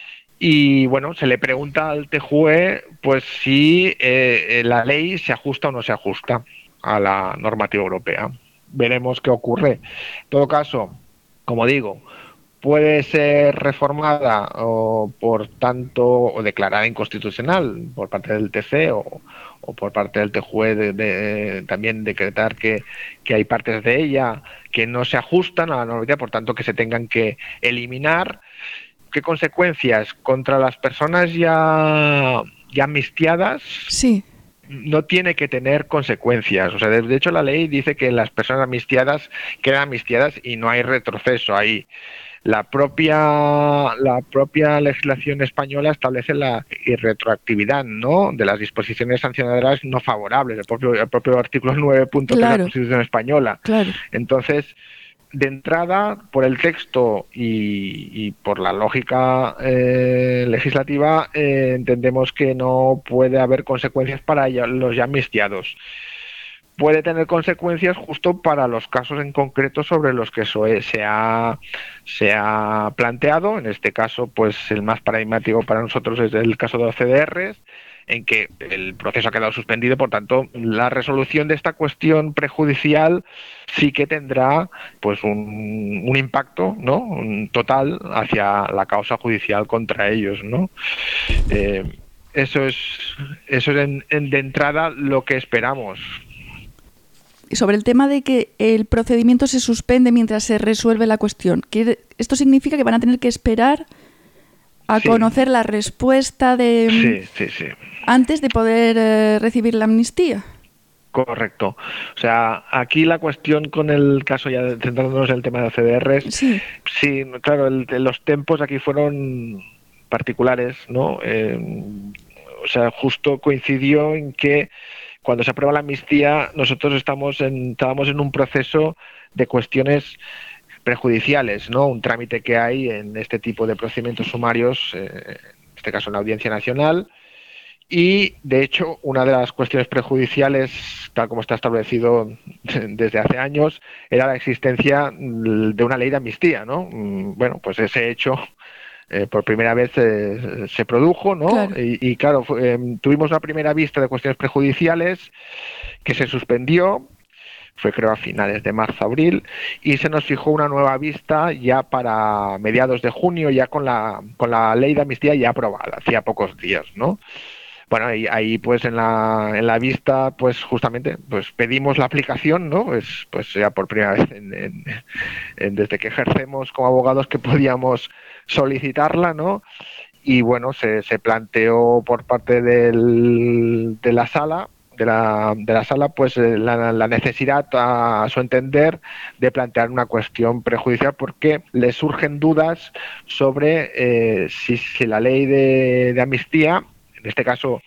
y bueno, se le pregunta al T J U E pues si eh, la ley se ajusta o no se ajusta a la normativa europea. Veremos qué ocurre. En todo caso, como digo, puede ser reformada o por tanto o declarada inconstitucional por parte del T C o, o por parte del T J U E de, de, también decretar que, que hay partes de ella que no se ajustan a la normativa, por tanto que se tengan que eliminar. ¿Qué consecuencias? Contra las personas ya, ya amnistiadas Sí. no tiene que tener consecuencias. O sea, de, de hecho la ley dice que las personas amnistiadas quedan amnistiadas y no hay retroceso ahí. La propia, la propia legislación española establece la irretroactividad, ¿no?, de las disposiciones sancionadoras no favorables, el propio, el propio artículo nueve punto tres de la Claro. Constitución española. Claro. Entonces, de entrada, por el texto y, y por la lógica eh, legislativa, eh, entendemos que no puede haber consecuencias para ya- los ya amnistiados. Puede tener consecuencias justo para los casos en concreto sobre los que eso es- se ha, se ha planteado. En este caso, pues el más paradigmático para nosotros es el caso de los C D Rs, en que el proceso ha quedado suspendido, por tanto, la resolución de esta cuestión prejudicial sí que tendrá pues un, un impacto, ¿no?, un total hacia la causa judicial contra ellos, ¿no? Eh, eso es, eso es en- en- de entrada lo que esperamos. Y sobre el tema de que el procedimiento se suspende mientras se resuelve la cuestión, ¿quiere- ¿esto significa que van a tener que esperar a Sí. conocer la respuesta de Sí, sí, sí. antes de poder eh, recibir la amnistía? Correcto. O sea, aquí la cuestión con el caso, ya centrándonos en el tema de los C D Rs, Sí. sí, claro, el- los tiempos aquí fueron particulares, ¿no? Eh, o sea, justo coincidió en que cuando se aprueba la amnistía, nosotros estamos en, estábamos en un proceso de cuestiones prejudiciales, ¿no? Un trámite que hay en este tipo de procedimientos sumarios, eh, en este caso en la Audiencia Nacional, y de hecho una de las cuestiones prejudiciales, tal como está establecido desde hace años, era la existencia de una ley de amnistía, ¿no? Bueno, pues ese hecho eh, por primera vez eh, se produjo, ¿no? Claro. Y, y claro, fue, eh, tuvimos una primera vista de cuestiones prejudiciales que se suspendió, fue creo a finales de marzo, abril, y se nos fijó una nueva vista ya para mediados de junio, ya con la, con la ley de amnistía ya aprobada, hacía pocos días, ¿no? Bueno, ahí, ahí pues en la, en la vista, pues justamente, pues pedimos la aplicación, ¿no? Es pues ya por primera vez en, en, en, desde que ejercemos como abogados que podíamos solicitarla, ¿no? Y bueno, se, se planteó por parte del, de la sala, de la, de la sala, pues la, la necesidad, a, a su entender, de plantear una cuestión prejudicial porque le surgen dudas sobre eh, si, si la ley de, de amnistía, en este caso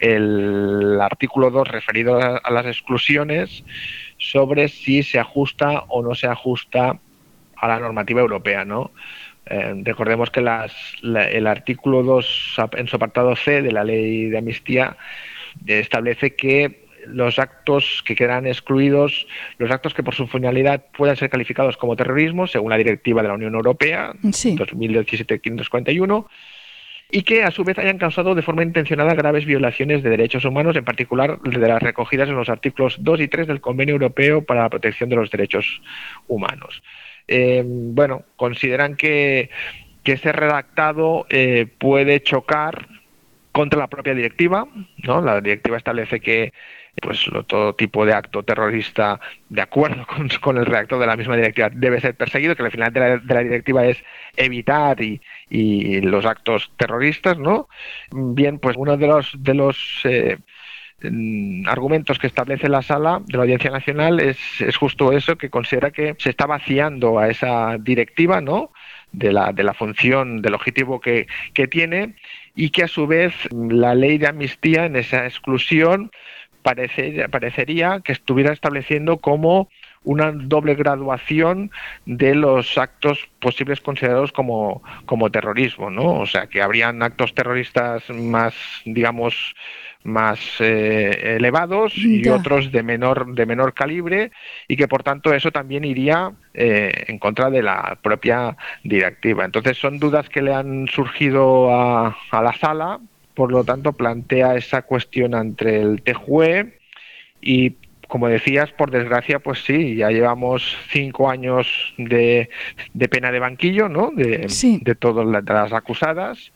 el artículo dos referido a, a las exclusiones, sobre si se ajusta o no se ajusta a la normativa europea, ¿no? Eh, recordemos que las, la, el artículo dos en su apartado C de la ley de amnistía eh, establece que los actos que quedan excluidos, los actos que por su finalidad puedan ser calificados como terrorismo, según la directiva de la Unión Europea, Sí. dos mil diecisiete quinientos cuarenta y uno, y que a su vez hayan causado de forma intencionada graves violaciones de derechos humanos, en particular de las recogidas en los artículos dos y tres del Convenio Europeo para la Protección de los Derechos Humanos. Eh, bueno, consideran que, que ese redactado eh, puede chocar contra la propia directiva, ¿no? La directiva establece que pues lo, todo tipo de acto terrorista de acuerdo con, con el redactor de la misma directiva debe ser perseguido, que al final de la, de la directiva es evitar y, y los actos terroristas, ¿no? Bien, pues uno de los de los eh, argumentos que establece la Sala de la Audiencia Nacional es, es justo eso, que considera que se está vaciando a esa directiva, ¿no?, de la, de la función, del objetivo que, que tiene, y que a su vez la ley de amnistía en esa exclusión parece, parecería que estuviera estableciendo como una doble graduación de los actos posibles considerados como, como terrorismo, ¿no? O sea, que habrían actos terroristas más, digamos, más eh, elevados y Ya. otros de menor de menor calibre, y que por tanto eso también iría eh, en contra de la propia directiva. Entonces son dudas que le han surgido a, a la Sala, por lo tanto plantea esa cuestión entre el T J U E y, como decías, por desgracia, pues sí, ya llevamos cinco años de, de pena de banquillo, ¿no?, de, Sí. de todas las acusadas.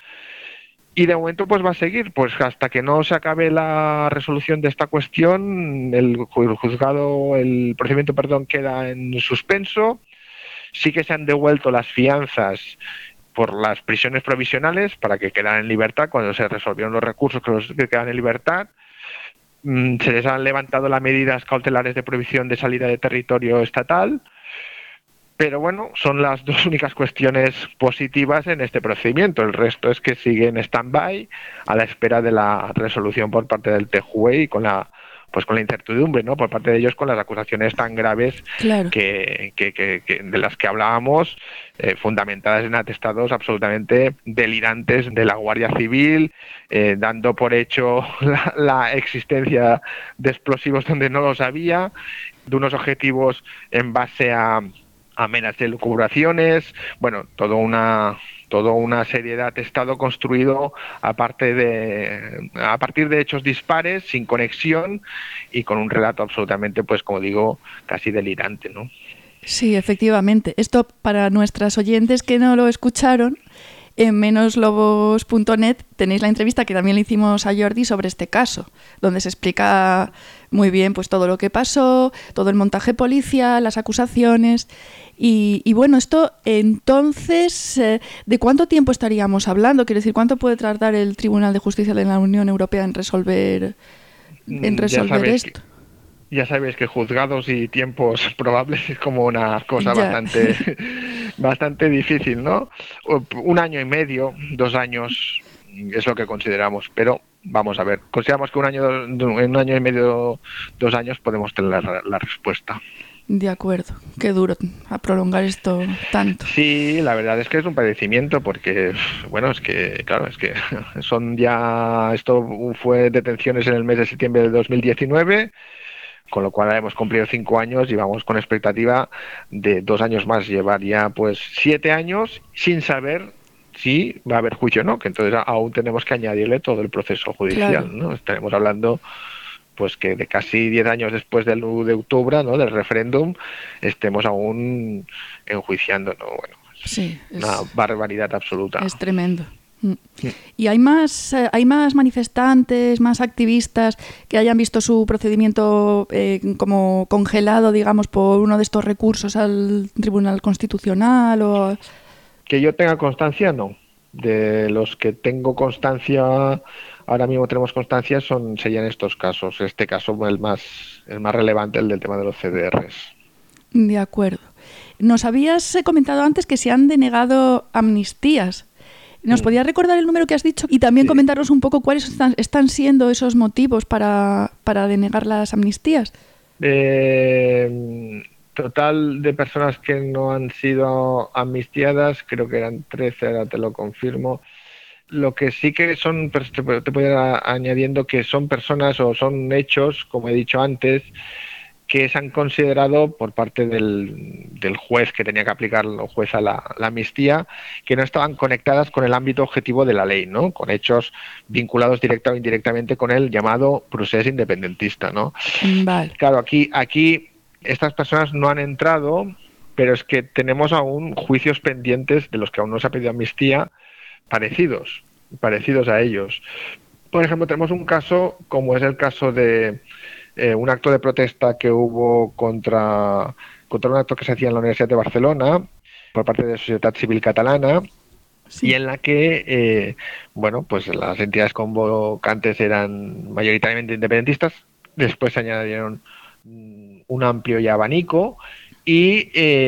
Y de momento pues va a seguir, pues hasta que no se acabe la resolución de esta cuestión, el juzgado, el procedimiento, perdón, queda en suspenso. Sí que se han devuelto las fianzas por las prisiones provisionales para que quedaran en libertad cuando se resolvieron los recursos que, los, que quedan en libertad. Mm, se les han levantado las medidas cautelares de prohibición de salida de territorio estatal. Pero bueno, son las dos únicas cuestiones positivas en este procedimiento. El resto es que sigue en stand-by a la espera de la resolución por parte del T J U E y con la pues con la incertidumbre, ¿no?, por parte de ellos, con las acusaciones tan graves Claro. que, que, que, que de las que hablábamos, eh, fundamentadas en atestados absolutamente delirantes de la Guardia Civil, eh, dando por hecho la, la existencia de explosivos donde no los había, de unos objetivos en base a amenazas de lucubraciones, bueno, todo una toda una serie de atestado construido aparte de a partir de hechos dispares, sin conexión y con un relato absolutamente, pues como digo, casi delirante, ¿no? Sí, efectivamente. Esto, para nuestras oyentes que no lo escucharon, en menoslobos punto net tenéis la entrevista que también le hicimos a Jordi sobre este caso, donde se explica muy bien pues todo lo que pasó, todo el montaje policial, las acusaciones. Y, y bueno, esto entonces, eh, ¿de cuánto tiempo estaríamos hablando? Quiero decir, ¿cuánto puede tardar el Tribunal de Justicia de la Unión Europea en resolver, en resolver ya sabéis esto? Que, ya sabéis que juzgados y tiempos probables es como una cosa Ya. bastante bastante difícil, ¿no? Un año y medio, dos años es lo que consideramos, pero vamos a ver. Consideramos que un año, en un año y medio, dos años podemos tener la, la respuesta. De acuerdo, qué duro a prolongar esto tanto. Sí, la verdad es que es un padecimiento porque, bueno, es que, claro, es que son ya, esto fue detenciones en el mes de septiembre de dos mil diecinueve, con lo cual hemos cumplido cinco años y vamos con expectativa de dos años más, llevar ya pues siete años sin saber si va a haber juicio o no, que entonces aún tenemos que añadirle todo el proceso judicial, Claro. ¿no? Estaremos hablando pues que de casi diez años después del uno de octubre, ¿no?, del referéndum, estemos aún enjuiciando, ¿no? Bueno, es Sí, es, una barbaridad absoluta. es tremendo. Mm. ¿Y hay más, eh, hay más manifestantes, más activistas que hayan visto su procedimiento eh, como congelado, digamos, por uno de estos recursos al Tribunal Constitucional? O... Que yo tenga constancia, no. De los que tengo constancia, ahora mismo tenemos constancia, son serían estos casos. Este caso el más el más relevante, el del tema de los C D Rs. De acuerdo. Nos habías eh, comentado antes que se han denegado amnistías. ¿Nos podías recordar el número que has dicho y también Sí. comentarnos un poco cuáles están, están siendo esos motivos para, para denegar las amnistías? Eh, total de personas que no han sido amnistiadas, creo que eran trece, ahora te lo confirmo. Lo que sí que son, pues, te te voy a ir añadiendo que son personas o son hechos, como he dicho antes, que se han considerado por parte del, del juez que tenía que aplicar el juez a la, la amnistía, que no estaban conectadas con el ámbito objetivo de la ley, ¿no? Con hechos vinculados directa o indirectamente con el llamado procés independentista, ¿no? Vale. Claro, aquí, aquí estas personas no han entrado, pero es que tenemos aún juicios pendientes de los que aún no se ha pedido amnistía, parecidos, parecidos a ellos. Por ejemplo, tenemos un caso como es el caso de eh, un acto de protesta que hubo contra, contra un acto que se hacía en la Universidad de Barcelona por parte de la sociedad civil catalana. Sí. Y en la que, eh, bueno, pues las entidades convocantes eran mayoritariamente independentistas, después se añadieron un amplio y abanico, y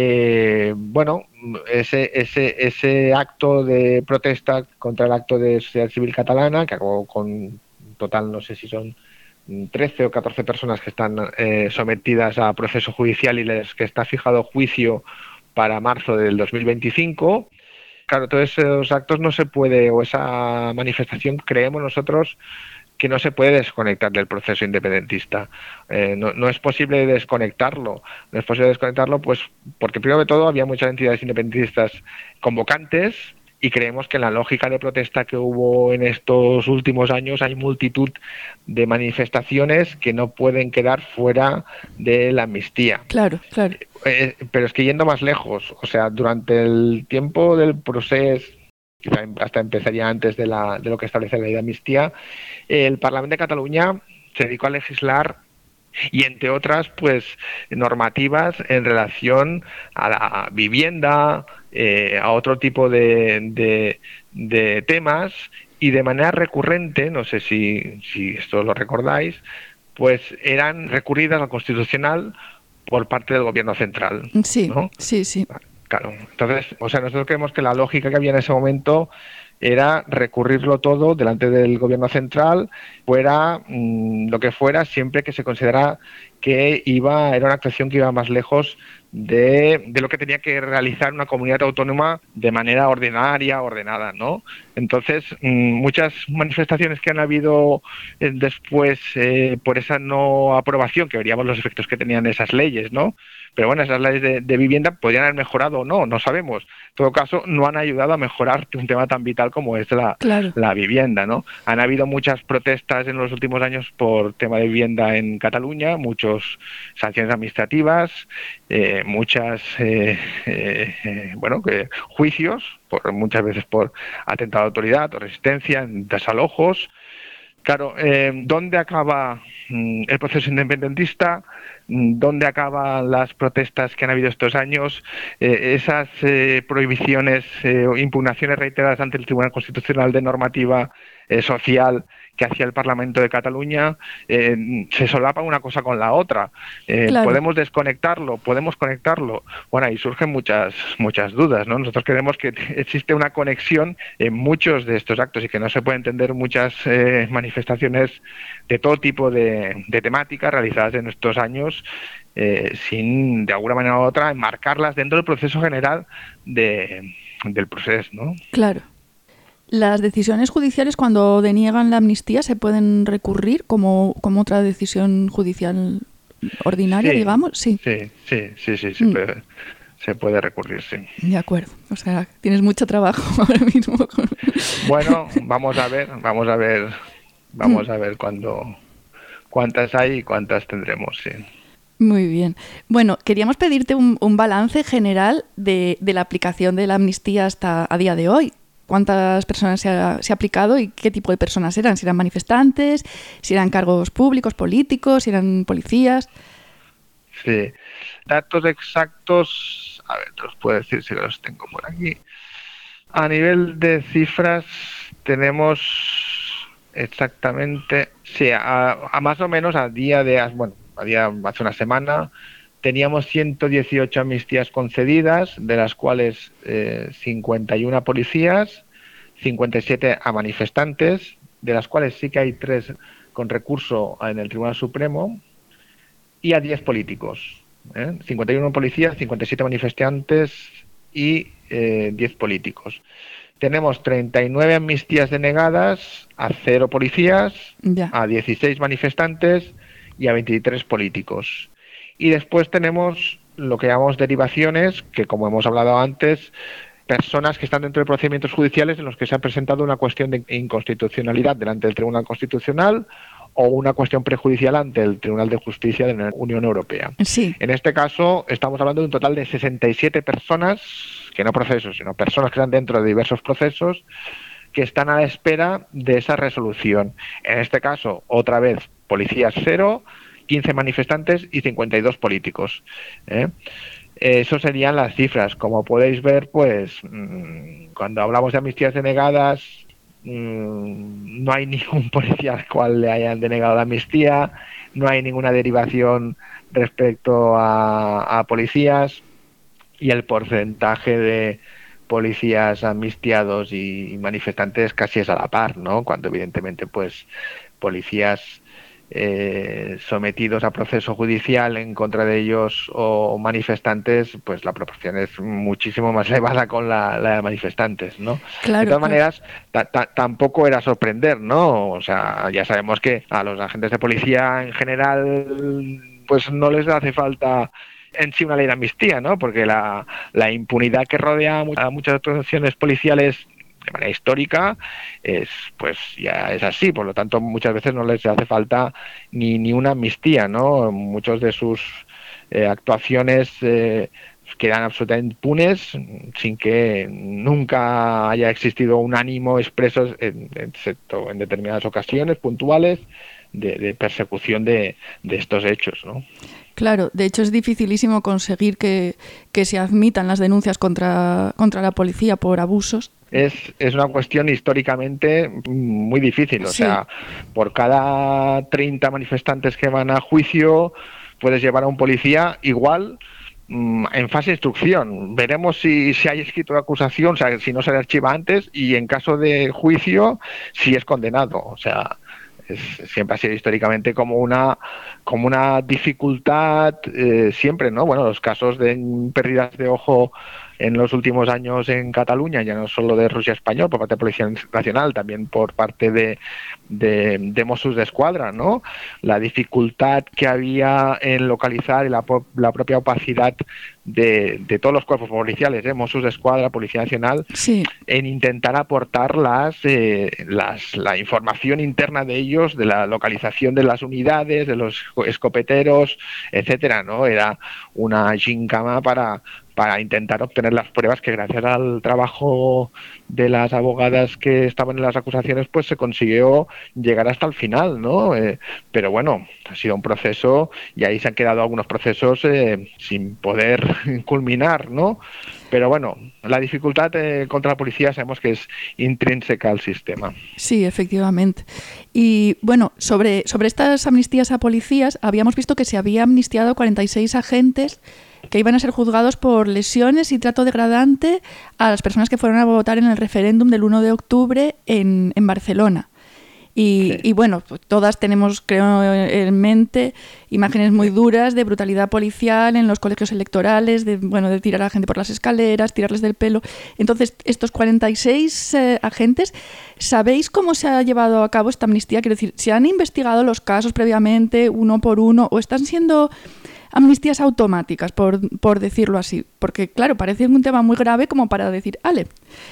eh, bueno, ese, ese, ese acto de protesta contra el acto de sociedad civil catalana, que acabó con total, no sé si son trece o catorce personas que están eh, sometidas a proceso judicial y les que está fijado juicio para marzo del dos mil veinticinco. Claro, todos esos actos no se puede, o esa manifestación, creemos nosotros, que no se puede desconectar del proceso independentista. Eh, no, no es posible desconectarlo. No es posible desconectarlo, pues, porque primero de todo había muchas entidades independentistas convocantes, y creemos que en la lógica de protesta que hubo en estos últimos años hay multitud de manifestaciones que no pueden quedar fuera de la amnistía. Claro, claro. Eh, pero es que yendo más lejos, o sea, durante el tiempo del proceso, hasta empezaría antes de, la, de lo que establece la ley de amnistía, el Parlamento de Cataluña se dedicó a legislar, y entre otras, pues, normativas en relación a la vivienda, eh, a otro tipo de, de, de temas, y de manera recurrente, no sé si, si esto lo recordáis, pues eran recurridas al Constitucional por parte del Gobierno central. Sí, ¿no? sí, sí. Claro. Entonces, o sea, nosotros creemos que la lógica que había en ese momento era recurrirlo todo delante del Gobierno central, fuera mmm, lo que fuera, siempre que se considera que iba era una actuación que iba más lejos de, de lo que tenía que realizar una comunidad autónoma de manera ordinaria, ordenada, ¿no? Entonces, mmm, muchas manifestaciones que han habido eh, después eh, por esa no aprobación, que veríamos los efectos que tenían esas leyes, ¿no? Pero bueno, esas leyes de, de vivienda podrían haber mejorado o no, no sabemos. En todo caso, no han ayudado a mejorar un tema tan vital como es la, claro. la vivienda, ¿no? Han habido muchas protestas en los últimos años por tema de vivienda en Cataluña, muchas sanciones administrativas, eh, muchas, eh, eh, eh, bueno, que juicios, por, muchas veces por atentado a autoridad o resistencia, desalojos. Claro, eh, ¿dónde acaba mm, el proceso independentista? ¿Dónde acaban las protestas que han habido estos años? Eh, esas eh, prohibiciones eh, o impugnaciones reiteradas ante el Tribunal Constitucional de normativa eh, social que hacía el Parlamento de Cataluña, eh, se solapan una cosa con la otra. Eh, claro. ¿Podemos desconectarlo? ¿Podemos conectarlo? Bueno, ahí surgen muchas muchas dudas, ¿no? Nosotros creemos que existe una conexión en muchos de estos actos y que no se puede entender muchas eh, manifestaciones de todo tipo de, de temáticas realizadas en estos años eh, sin, de alguna manera u otra, enmarcarlas dentro del proceso general de, del proceso, ¿no? Claro. ¿Las decisiones judiciales, cuando deniegan la amnistía, se pueden recurrir como, como otra decisión judicial ordinaria, sí, digamos? Sí, sí, sí, sí, sí se, mm. puede, se puede recurrir, sí. De acuerdo. O sea, tienes mucho trabajo ahora mismo. Bueno, vamos a ver, vamos a ver, vamos mm. a ver cuándo, cuántas hay y cuántas tendremos, sí. Muy bien. Bueno, queríamos pedirte un, un balance general de, de la aplicación de la amnistía hasta a día de hoy. ¿Cuántas personas se ha, se ha aplicado y qué tipo de personas eran? ¿Si eran manifestantes? ¿Si eran cargos públicos, políticos? ¿Si eran policías? Sí. Datos exactos, a ver, te los puedo decir si los tengo por aquí. A nivel de cifras tenemos exactamente, sí, a, a más o menos a día de, bueno, a día, hace una semana, teníamos ciento dieciocho amnistías concedidas, de las cuales eh, cincuenta y una a policías, cincuenta y siete a manifestantes, de las cuales sí que hay tres con recurso en el Tribunal Supremo, y a diez políticos. ¿eh? cincuenta y uno policías, cincuenta y siete manifestantes y eh, diez políticos. Tenemos treinta y nueve amnistías denegadas a cero policías, ya. a dieciséis manifestantes y a veintitrés políticos. Y después tenemos lo que llamamos derivaciones, que como hemos hablado antes, personas que están dentro de procedimientos judiciales en los que se ha presentado una cuestión de inconstitucionalidad delante del Tribunal Constitucional o una cuestión prejudicial ante el Tribunal de Justicia de la Unión Europea. Sí. En este caso estamos hablando de un total de sesenta y siete personas, que no procesos, sino personas que están dentro de diversos procesos, que están a la espera de esa resolución. En este caso, otra vez, policías cero, quince manifestantes y cincuenta y dos políticos. ¿eh? Eso serían las cifras. Como podéis ver, pues cuando hablamos de amnistías denegadas, no hay ningún policía al cual le hayan denegado la amnistía, no hay ninguna derivación respecto a, a policías, y el porcentaje de policías amnistiados y manifestantes casi es a la par, ¿no? Cuando evidentemente pues policías eh, sometidos a proceso judicial en contra de ellos o manifestantes, pues la proporción es muchísimo más elevada con la, la de manifestantes, ¿no? Claro, de todas claro. maneras, ta, ta, tampoco era sorprender, ¿no? O sea, ya sabemos que a los agentes de policía en general pues no les hace falta en sí una ley de amnistía, ¿no? Porque la, la impunidad que rodea a muchas actuaciones policiales de manera histórica es pues ya es así, por lo tanto muchas veces no les hace falta ni, ni una amnistía, ¿no? Muchos de sus eh, actuaciones eh, quedan absolutamente impunes sin que nunca haya existido un ánimo expreso, en, excepto en determinadas ocasiones puntuales, de, de persecución de, de estos hechos, ¿no? Claro, de hecho es dificilísimo conseguir que, que se admitan las denuncias contra, contra la policía por abusos. Es, es una cuestión históricamente muy difícil, o sí. sea, por cada treinta manifestantes que van a juicio puedes llevar a un policía igual mmm, en fase de instrucción. Veremos si, si hay escrito de acusación, o sea, si no se le archiva antes, y en caso de juicio si es condenado, o sea... Es, siempre ha sido históricamente como una como una dificultad eh, siempre, ¿no? Bueno, los casos de pérdidas de ojo en los últimos años en Cataluña, ya no solo de Rusia Español por parte de Policía Nacional, también por parte de, de, de Mossos d'Esquadra, ¿no? La dificultad que había en localizar y la, la propia opacidad de, de todos los cuerpos policiales, ¿eh? Mossos d'Esquadra, Policía Nacional, sí. en intentar aportar las, eh, las la información interna de ellos, de la localización de las unidades, de los escopeteros, etcétera, ¿no? Era una gincama para para intentar obtener las pruebas que gracias al trabajo de las abogadas que estaban en las acusaciones pues se consiguió llegar hasta el final, ¿no? Eh, pero bueno, ha sido un proceso y ahí se han quedado algunos procesos eh, sin poder culminar, ¿no? Pero bueno, la dificultad eh, contra la policía sabemos que es intrínseca al sistema. Sí, efectivamente. Y bueno, sobre, sobre estas amnistías a policías, habíamos visto que se había amnistiado a cuarenta y seis agentes que iban a ser juzgados por lesiones y trato degradante a las personas que fueron a votar en el referéndum del uno de octubre en, en Barcelona. Y, sí. y bueno, pues todas tenemos, creo, en mente imágenes muy duras de brutalidad policial en los colegios electorales, de bueno, de tirar a la gente por las escaleras, tirarles del pelo. Entonces, estos cuarenta y seis eh, agentes, ¿sabéis cómo se ha llevado a cabo esta amnistía? Quiero decir, ¿se han investigado los casos previamente, uno por uno, o están siendo amnistías automáticas, por, por decirlo así? Porque, claro, parece un tema muy grave como para decir, ale.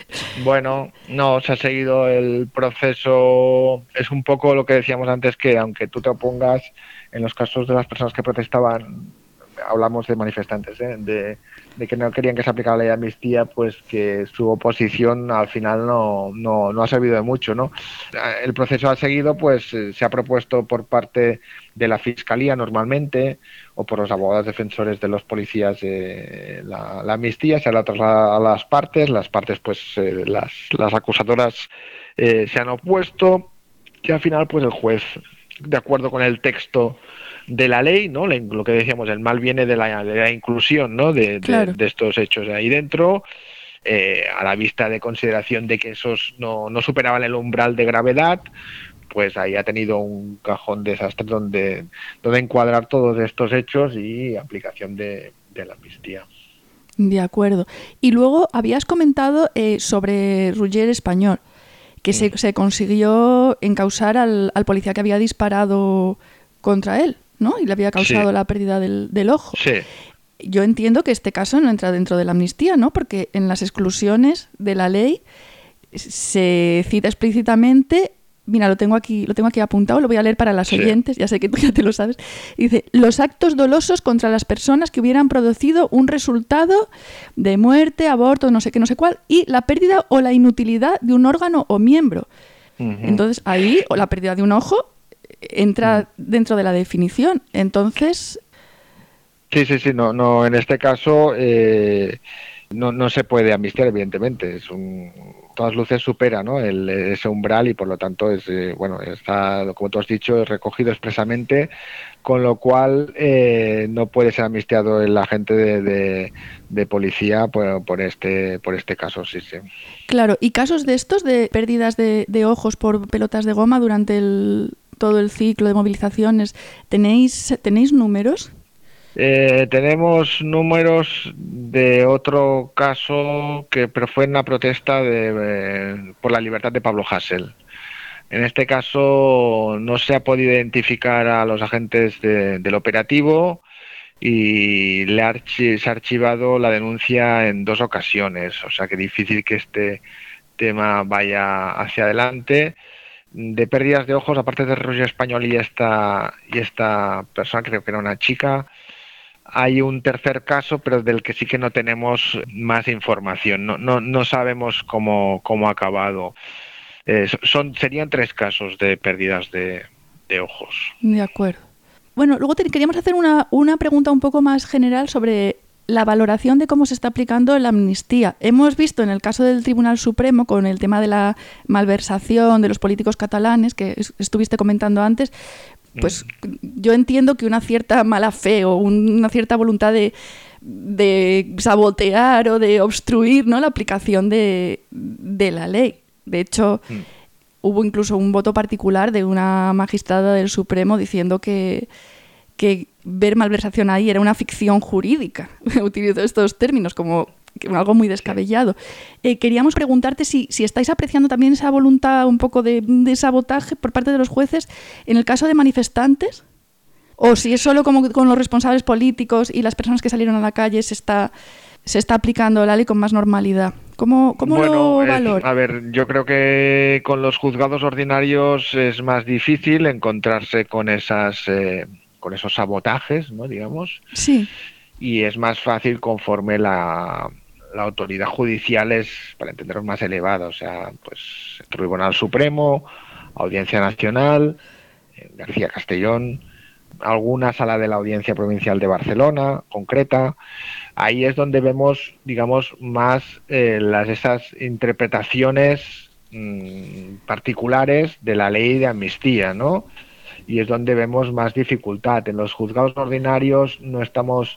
Bueno, no, se ha seguido el proceso. Es un poco lo que decíamos antes, que aunque tú te opongas, en los casos de las personas que protestaban, hablamos de manifestantes, ¿eh? de, de que no querían que se aplicara la ley de amnistía, pues que su oposición al final no, no, no ha servido de mucho, ¿no? El proceso ha seguido, pues se ha propuesto por parte de la Fiscalía normalmente, o por los abogados defensores de los policías, eh, la, la amnistía se la traslada a las partes, las partes pues eh, las, las acusadoras eh, se han opuesto, y al final pues el juez, de acuerdo con el texto de la ley, ¿no? Lo que decíamos, el mal viene de la, de la inclusión, ¿no? de, claro. de, de estos hechos ahí dentro, eh, a la vista de consideración de que esos no, no superaban el umbral de gravedad, pues ahí ha tenido un cajón desastre donde, donde encuadrar todos estos hechos y aplicación de, de la amnistía. De acuerdo. Y luego habías comentado eh, sobre Ruller Español, que mm. se, se consiguió encausar al, al policía que había disparado contra él, ¿no? Y le había causado sí. la pérdida del, del ojo. Sí. Yo entiendo que este caso no entra dentro de la amnistía, ¿no? Porque en las exclusiones de la ley se cita explícitamente, mira, lo tengo aquí, lo tengo aquí apuntado, lo voy a leer para las sí. oyentes, ya sé que tú ya te lo sabes. Dice, los actos dolosos contra las personas que hubieran producido un resultado de muerte, aborto, no sé qué, no sé cuál, y la pérdida o la inutilidad de un órgano o miembro. Uh-huh. Entonces, ahí, o la pérdida de un ojo, entra dentro de la definición. Entonces... Sí, sí, sí, no, no, en este caso eh, no, no se puede amnistiar, evidentemente. Es un, todas luces supera, ¿no?, el, ese umbral y por lo tanto es, eh, bueno, está, como tú has dicho, recogido expresamente, con lo cual eh, no puede ser amnistiado el agente de, de, de policía por, por este por este caso, sí, sí. Claro, ¿y casos de estos, de pérdidas de, de ojos por pelotas de goma durante el, todo el ciclo de movilizaciones, tenéis tenéis números? Eh, tenemos números de otro caso que pero fue en una protesta de, eh, por la libertad de Pablo Hasél. En este caso no se ha podido identificar a los agentes de, del operativo y le ha archi- se ha archivado la denuncia en dos ocasiones, o sea que difícil que este tema vaya hacia adelante. De pérdidas de ojos, aparte de Roger Español y esta, y esta persona, creo que era una chica, hay un tercer caso, pero del que sí que no tenemos más información. No, no, no sabemos cómo, cómo ha acabado. Eh, son, serían tres casos de pérdidas de, de ojos. De acuerdo. Bueno, luego te, queríamos hacer una, una pregunta un poco más general sobre la valoración de cómo se está aplicando la amnistía. Hemos visto en el caso del Tribunal Supremo, con el tema de la malversación de los políticos catalanes, que estuviste comentando antes, pues yo entiendo que una cierta mala fe o una cierta voluntad de, de sabotear o de obstruir, ¿no?, la aplicación de, de la ley. De hecho, mm. hubo incluso un voto particular de una magistrada del Supremo diciendo que, que ver malversación ahí era una ficción jurídica. Utilizo estos términos como algo muy descabellado. Eh, queríamos preguntarte si, si estáis apreciando también esa voluntad un poco de, de sabotaje por parte de los jueces en el caso de manifestantes, o si es solo como con los responsables políticos y las personas que salieron a la calle se está, se está aplicando la ley con más normalidad. ¿Cómo, cómo bueno, lo es, valoras? A ver, yo creo que con los juzgados ordinarios es más difícil encontrarse con esas eh, con esos sabotajes, ¿no?, digamos. Sí. Y es más fácil conforme la, la autoridad judicial es, para entenderlo, más elevada. O sea, pues el Tribunal Supremo, Audiencia Nacional, García Castellón, alguna sala de la Audiencia Provincial de Barcelona, concreta. Ahí es donde vemos, digamos, más eh, las esas interpretaciones mmm, particulares de la ley de amnistía, ¿no? Y es donde vemos más dificultad. En los juzgados ordinarios no estamos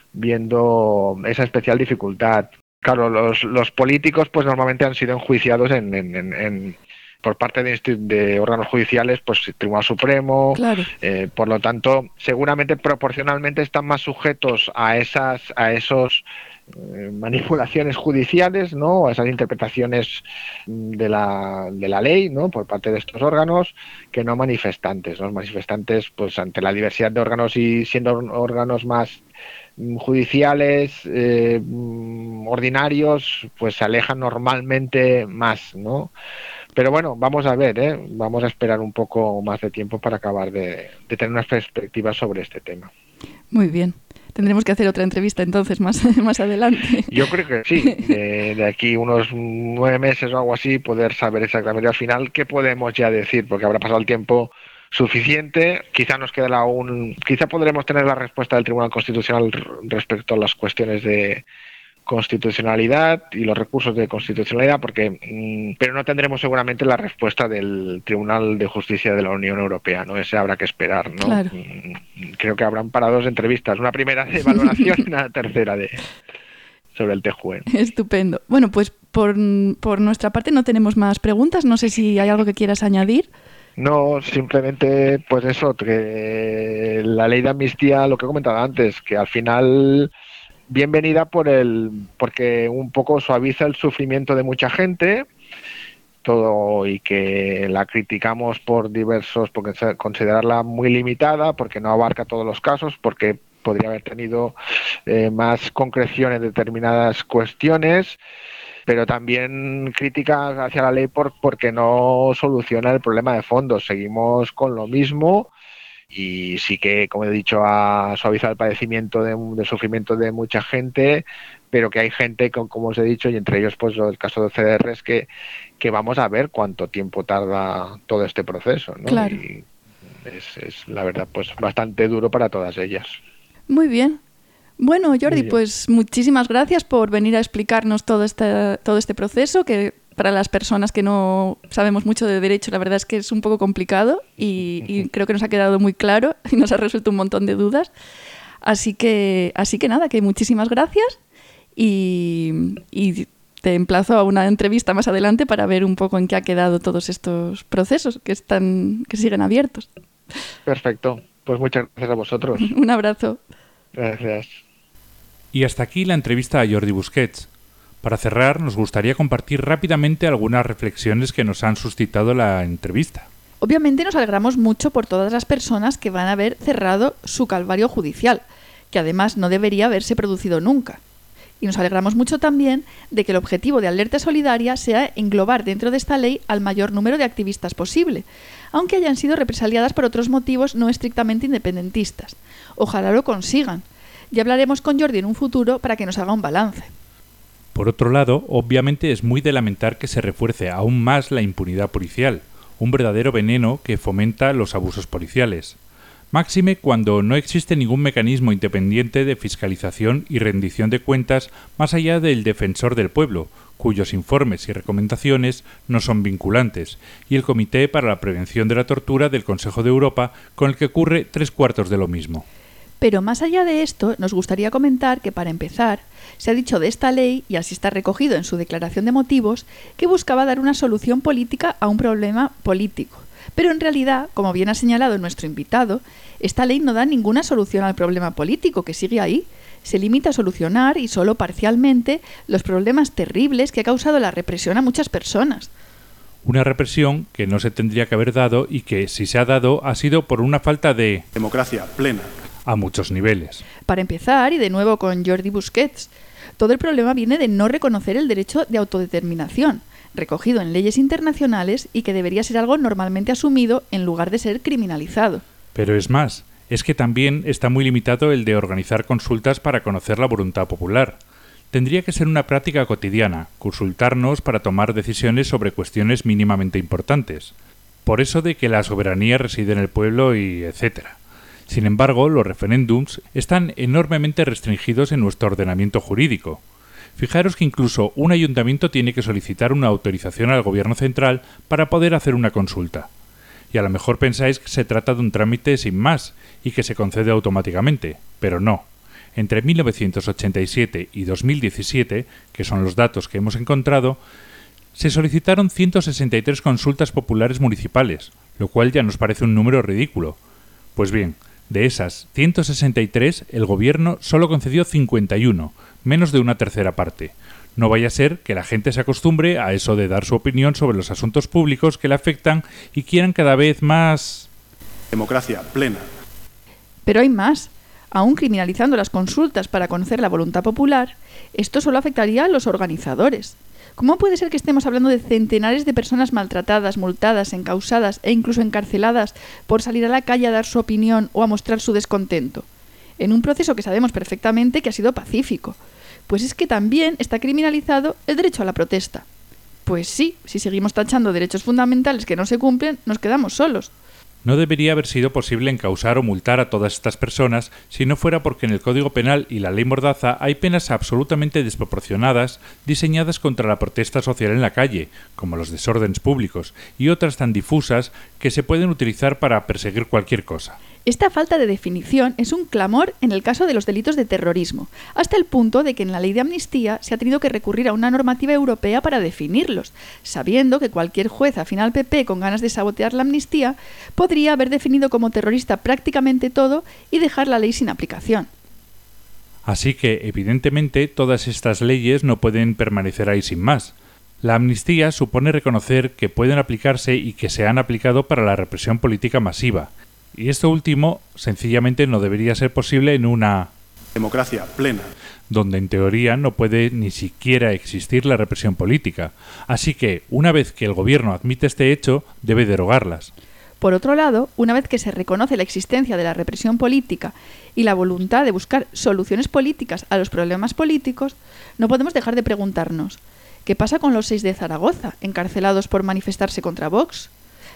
viendo esa especial dificultad. Claro, los, los políticos pues normalmente han sido enjuiciados en, en, en, en por parte de, de órganos judiciales, pues Tribunal Supremo, claro. eh, por lo tanto, seguramente proporcionalmente están más sujetos a esas, a esos eh, manipulaciones judiciales, ¿no?, a esas interpretaciones de la, de la ley, ¿no?, por parte de estos órganos, que no manifestantes. Los manifestantes, pues ante la diversidad de órganos y siendo órganos más judiciales, eh, ordinarios, pues se alejan normalmente más, ¿no? Pero bueno, vamos a ver, ¿eh? Vamos a esperar un poco más de tiempo para acabar de, de tener unas perspectivas sobre este tema. Muy bien. Tendremos que hacer otra entrevista entonces más, más adelante. Yo creo que sí. De, de aquí unos nueve meses o algo así, poder saber exactamente al final qué podemos ya decir, porque habrá pasado el tiempo suficiente. Quizá nos quedará aún, quizá podremos tener la respuesta del Tribunal Constitucional respecto a las cuestiones de constitucionalidad y los recursos de constitucionalidad, porque mmm, pero no tendremos seguramente la respuesta del Tribunal de Justicia de la Unión Europea, ¿no? Ese habrá que esperar, ¿no? Claro. Creo que habrán para dos entrevistas, una primera de valoración y una tercera de sobre el T J U E. Estupendo. Bueno, pues por, por nuestra parte no tenemos más preguntas. No sé si hay algo que quieras añadir. No, simplemente pues eso, que la ley de amnistía, lo que he comentado antes, que al final bienvenida por el porque un poco suaviza el sufrimiento de mucha gente, todo, y que la criticamos por diversos, porque considerarla muy limitada, porque no abarca todos los casos, porque podría haber tenido eh, más concreción en determinadas cuestiones, pero también crítica hacia la ley por porque no soluciona el problema de fondo. Seguimos con lo mismo. Y sí que, como he dicho, ha suavizado el padecimiento de, de sufrimiento de mucha gente, pero que hay gente, como os he dicho, y entre ellos pues el caso de C D R, es que, que vamos a ver cuánto tiempo tarda todo este proceso, ¿no? Claro. Y es, es la verdad pues bastante duro para todas ellas. Muy bien. Bueno, Jordi, pues muchísimas gracias por venir a explicarnos todo este, todo este proceso, que para las personas que no sabemos mucho de derecho, la verdad es que es un poco complicado y, y creo que nos ha quedado muy claro y nos ha resuelto un montón de dudas. Así que, así que nada, que muchísimas gracias y, y te emplazo a una entrevista más adelante para ver un poco en qué ha quedado todos estos procesos que están, que siguen abiertos. Perfecto, pues muchas gracias a vosotros. Un abrazo. Gracias. Y hasta aquí la entrevista a Jordi Busquets. Para cerrar, nos gustaría compartir rápidamente algunas reflexiones que nos han suscitado la entrevista. Obviamente nos alegramos mucho por todas las personas que van a haber cerrado su calvario judicial, que además no debería haberse producido nunca. Y nos alegramos mucho también de que el objetivo de Alerta Solidaria sea englobar dentro de esta ley al mayor número de activistas posible, aunque hayan sido represaliadas por otros motivos no estrictamente independentistas. Ojalá lo consigan. Ya hablaremos con Jordi en un futuro para que nos haga un balance. Por otro lado, obviamente es muy de lamentar que se refuerce aún más la impunidad policial, un verdadero veneno que fomenta los abusos policiales. Máxime cuando no existe ningún mecanismo independiente de fiscalización y rendición de cuentas más allá del defensor del pueblo, cuyos informes y recomendaciones no son vinculantes, y el Comité para la Prevención de la Tortura del Consejo de Europa, con el que ocurre tres cuartos de lo mismo. Pero más allá de esto, nos gustaría comentar que, para empezar, se ha dicho de esta ley, y así está recogido en su declaración de motivos, que buscaba dar una solución política a un problema político. Pero en realidad, como bien ha señalado nuestro invitado, esta ley no da ninguna solución al problema político, que sigue ahí. Se limita a solucionar, y solo parcialmente, los problemas terribles que ha causado la represión a muchas personas. Una represión que no se tendría que haber dado y que, si se ha dado, ha sido por una falta de democracia plena. A muchos niveles. Para empezar, y de nuevo con Jordi Busquets, todo el problema viene de no reconocer el derecho de autodeterminación, recogido en leyes internacionales y que debería ser algo normalmente asumido en lugar de ser criminalizado. Pero es más, es que también está muy limitado el de organizar consultas para conocer la voluntad popular. Tendría que ser una práctica cotidiana, consultarnos para tomar decisiones sobre cuestiones mínimamente importantes. Por eso de que la soberanía reside en el pueblo y etcétera. Sin embargo, los referéndums están enormemente restringidos en nuestro ordenamiento jurídico. Fijaros que incluso un ayuntamiento tiene que solicitar una autorización al gobierno central para poder hacer una consulta. Y a lo mejor pensáis que se trata de un trámite sin más y que se concede automáticamente, pero no. Entre mil novecientos ochenta y siete y dos mil diecisiete, que son los datos que hemos encontrado, se solicitaron ciento sesenta y tres consultas populares municipales, lo cual ya nos parece un número ridículo. Pues bien, de esas ciento sesenta y tres, el gobierno solo concedió cincuenta y uno, menos de una tercera parte. No vaya a ser que la gente se acostumbre a eso de dar su opinión sobre los asuntos públicos que le afectan y quieran cada vez más democracia plena. Pero hay más. Aún criminalizando las consultas para conocer la voluntad popular, esto solo afectaría a los organizadores. ¿Cómo puede ser que estemos hablando de centenares de personas maltratadas, multadas, encausadas e incluso encarceladas por salir a la calle a dar su opinión o a mostrar su descontento? En un proceso que sabemos perfectamente que ha sido pacífico. Pues es que también está criminalizado el derecho a la protesta. Pues sí, si seguimos tachando derechos fundamentales que no se cumplen, nos quedamos solos. No debería haber sido posible encausar o multar a todas estas personas si no fuera porque en el Código Penal y la Ley Mordaza hay penas absolutamente desproporcionadas diseñadas contra la protesta social en la calle, como los desórdenes públicos, y otras tan difusas que se pueden utilizar para perseguir cualquier cosa. Esta falta de definición es un clamor en el caso de los delitos de terrorismo, hasta el punto de que en la ley de amnistía se ha tenido que recurrir a una normativa europea para definirlos, sabiendo que cualquier juez afín al P P con ganas de sabotear la amnistía podría haber definido como terrorista prácticamente todo y dejar la ley sin aplicación. Así que, evidentemente, todas estas leyes no pueden permanecer ahí sin más. La amnistía supone reconocer que pueden aplicarse y que se han aplicado para la represión política masiva. Y esto último, sencillamente, no debería ser posible en una democracia plena, donde en teoría no puede ni siquiera existir la represión política. Así que, una vez que el gobierno admite este hecho, debe derogarlas. Por otro lado, una vez que se reconoce la existencia de la represión política y la voluntad de buscar soluciones políticas a los problemas políticos, no podemos dejar de preguntarnos: ¿qué pasa con los seis de Zaragoza, encarcelados por manifestarse contra Vox?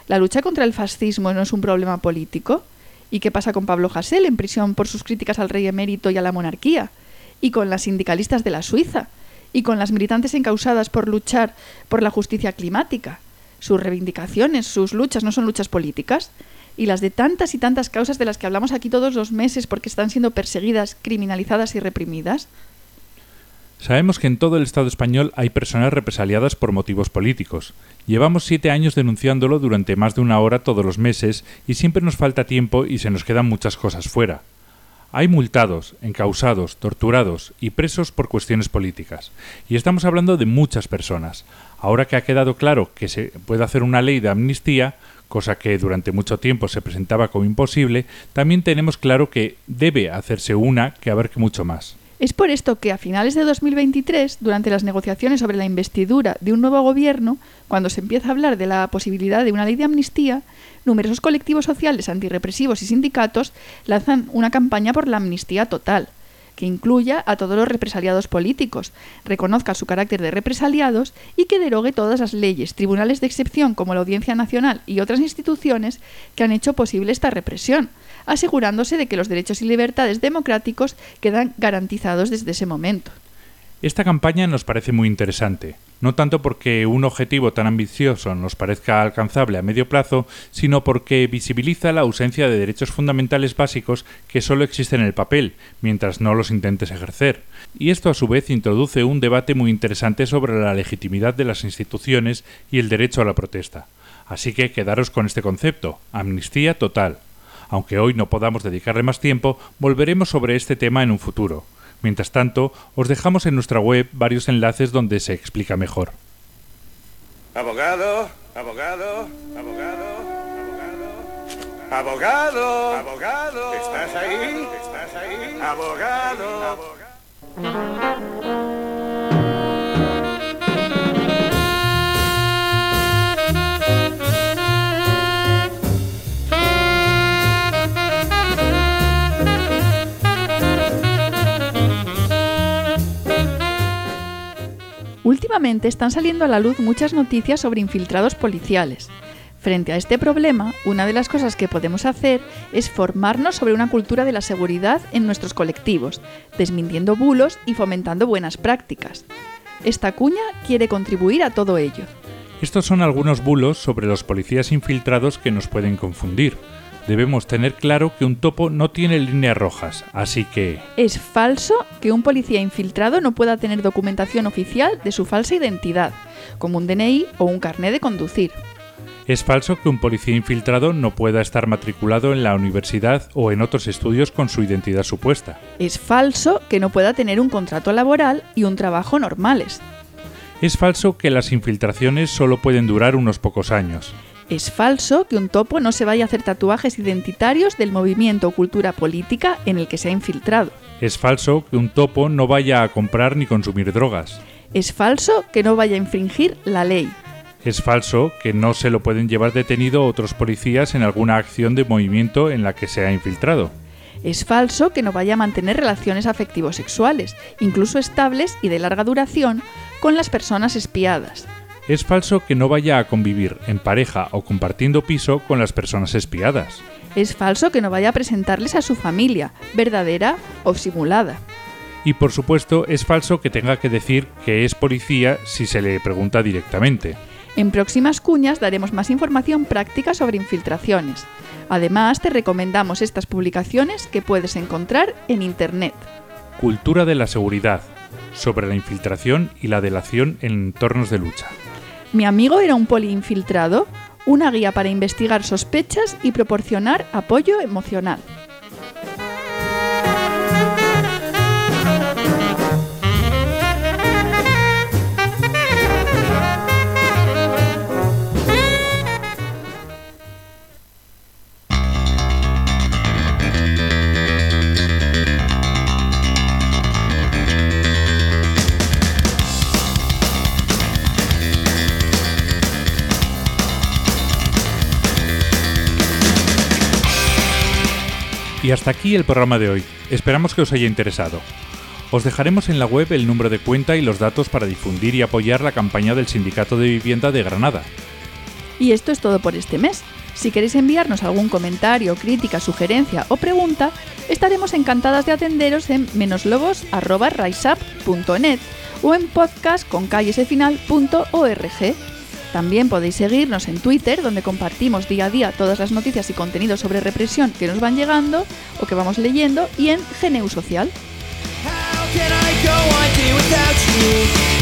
¿La lucha contra el fascismo no es un problema político? ¿Y qué pasa con Pablo Hasél en prisión por sus críticas al rey emérito y a la monarquía? ¿Y con las sindicalistas de la Suiza? ¿Y con las militantes encausadas por luchar por la justicia climática? ¿Sus reivindicaciones, sus luchas no son luchas políticas? ¿Y las de tantas y tantas causas de las que hablamos aquí todos los meses porque están siendo perseguidas, criminalizadas y reprimidas? Sabemos que en todo el Estado español hay personas represaliadas por motivos políticos. Llevamos siete años denunciándolo durante más de una hora todos los meses y siempre nos falta tiempo y se nos quedan muchas cosas fuera. Hay multados, encausados, torturados y presos por cuestiones políticas. Y estamos hablando de muchas personas. Ahora que ha quedado claro que se puede hacer una ley de amnistía, cosa que durante mucho tiempo se presentaba como imposible, también tenemos claro que debe hacerse una que abarque mucho más. Es por esto que a finales de dos mil veintitrés, durante las negociaciones sobre la investidura de un nuevo gobierno, cuando se empieza a hablar de la posibilidad de una ley de amnistía, numerosos colectivos sociales antirrepresivos y sindicatos lanzan una campaña por la amnistía total, que incluya a todos los represaliados políticos, reconozca su carácter de represaliados y que derogue todas las leyes, tribunales de excepción como la Audiencia Nacional y otras instituciones que han hecho posible esta represión, asegurándose de que los derechos y libertades democráticos quedan garantizados desde ese momento. Esta campaña nos parece muy interesante, no tanto porque un objetivo tan ambicioso nos parezca alcanzable a medio plazo, sino porque visibiliza la ausencia de derechos fundamentales básicos que solo existen en el papel, mientras no los intentes ejercer. Y esto a su vez introduce un debate muy interesante sobre la legitimidad de las instituciones y el derecho a la protesta. Así que quedaros con este concepto, amnistía total. Aunque hoy no podamos dedicarle más tiempo, volveremos sobre este tema en un futuro. Mientras tanto, os dejamos en nuestra web varios enlaces donde se explica mejor. Abogado, abogado, abogado, abogado, abogado, abogado, ¿estás ahí? ¿Estás ahí? Abogado, abogado. Últimamente están saliendo a la luz muchas noticias sobre infiltrados policiales. Frente a este problema, una de las cosas que podemos hacer es formarnos sobre una cultura de la seguridad en nuestros colectivos, desmintiendo bulos y fomentando buenas prácticas. Esta cuña quiere contribuir a todo ello. Estos son algunos bulos sobre los policías infiltrados que nos pueden confundir. Debemos tener claro que un topo no tiene líneas rojas, así que... Es falso que un policía infiltrado no pueda tener documentación oficial de su falsa identidad, como un D N I o un carné de conducir. Es falso que un policía infiltrado no pueda estar matriculado en la universidad o en otros estudios con su identidad supuesta. Es falso que no pueda tener un contrato laboral y un trabajo normales. Es falso que las infiltraciones solo pueden durar unos pocos años. Es falso que un topo no se vaya a hacer tatuajes identitarios del movimiento o cultura política en el que se ha infiltrado. Es falso que un topo no vaya a comprar ni consumir drogas. Es falso que no vaya a infringir la ley. Es falso que no se lo pueden llevar detenido otros policías en alguna acción de movimiento en la que se ha infiltrado. Es falso que no vaya a mantener relaciones afectivo-sexuales, incluso estables y de larga duración, con las personas espiadas. Es falso que no vaya a convivir en pareja o compartiendo piso con las personas espiadas. Es falso que no vaya a presentarles a su familia, verdadera o simulada. Y por supuesto, es falso que tenga que decir que es policía si se le pregunta directamente. En próximas cuñas daremos más información práctica sobre infiltraciones. Además, te recomendamos estas publicaciones que puedes encontrar en Internet. Cultura de la seguridad, sobre la infiltración y la delación en entornos de lucha. Mi amigo era un poli infiltrado, una guía para investigar sospechas y proporcionar apoyo emocional. Y hasta aquí el programa de hoy. Esperamos que os haya interesado. Os dejaremos en la web el número de cuenta y los datos para difundir y apoyar la campaña del Sindicato de Vivienda de Granada. Y esto es todo por este mes. Si queréis enviarnos algún comentario, crítica, sugerencia o pregunta, estaremos encantadas de atenderos en menoslobos arroba riseup punto net o en podcast con final punto org. También podéis seguirnos en Twitter, donde compartimos día a día todas las noticias y contenidos sobre represión que nos van llegando o que vamos leyendo, y en G N U Social. How can I go on day without you?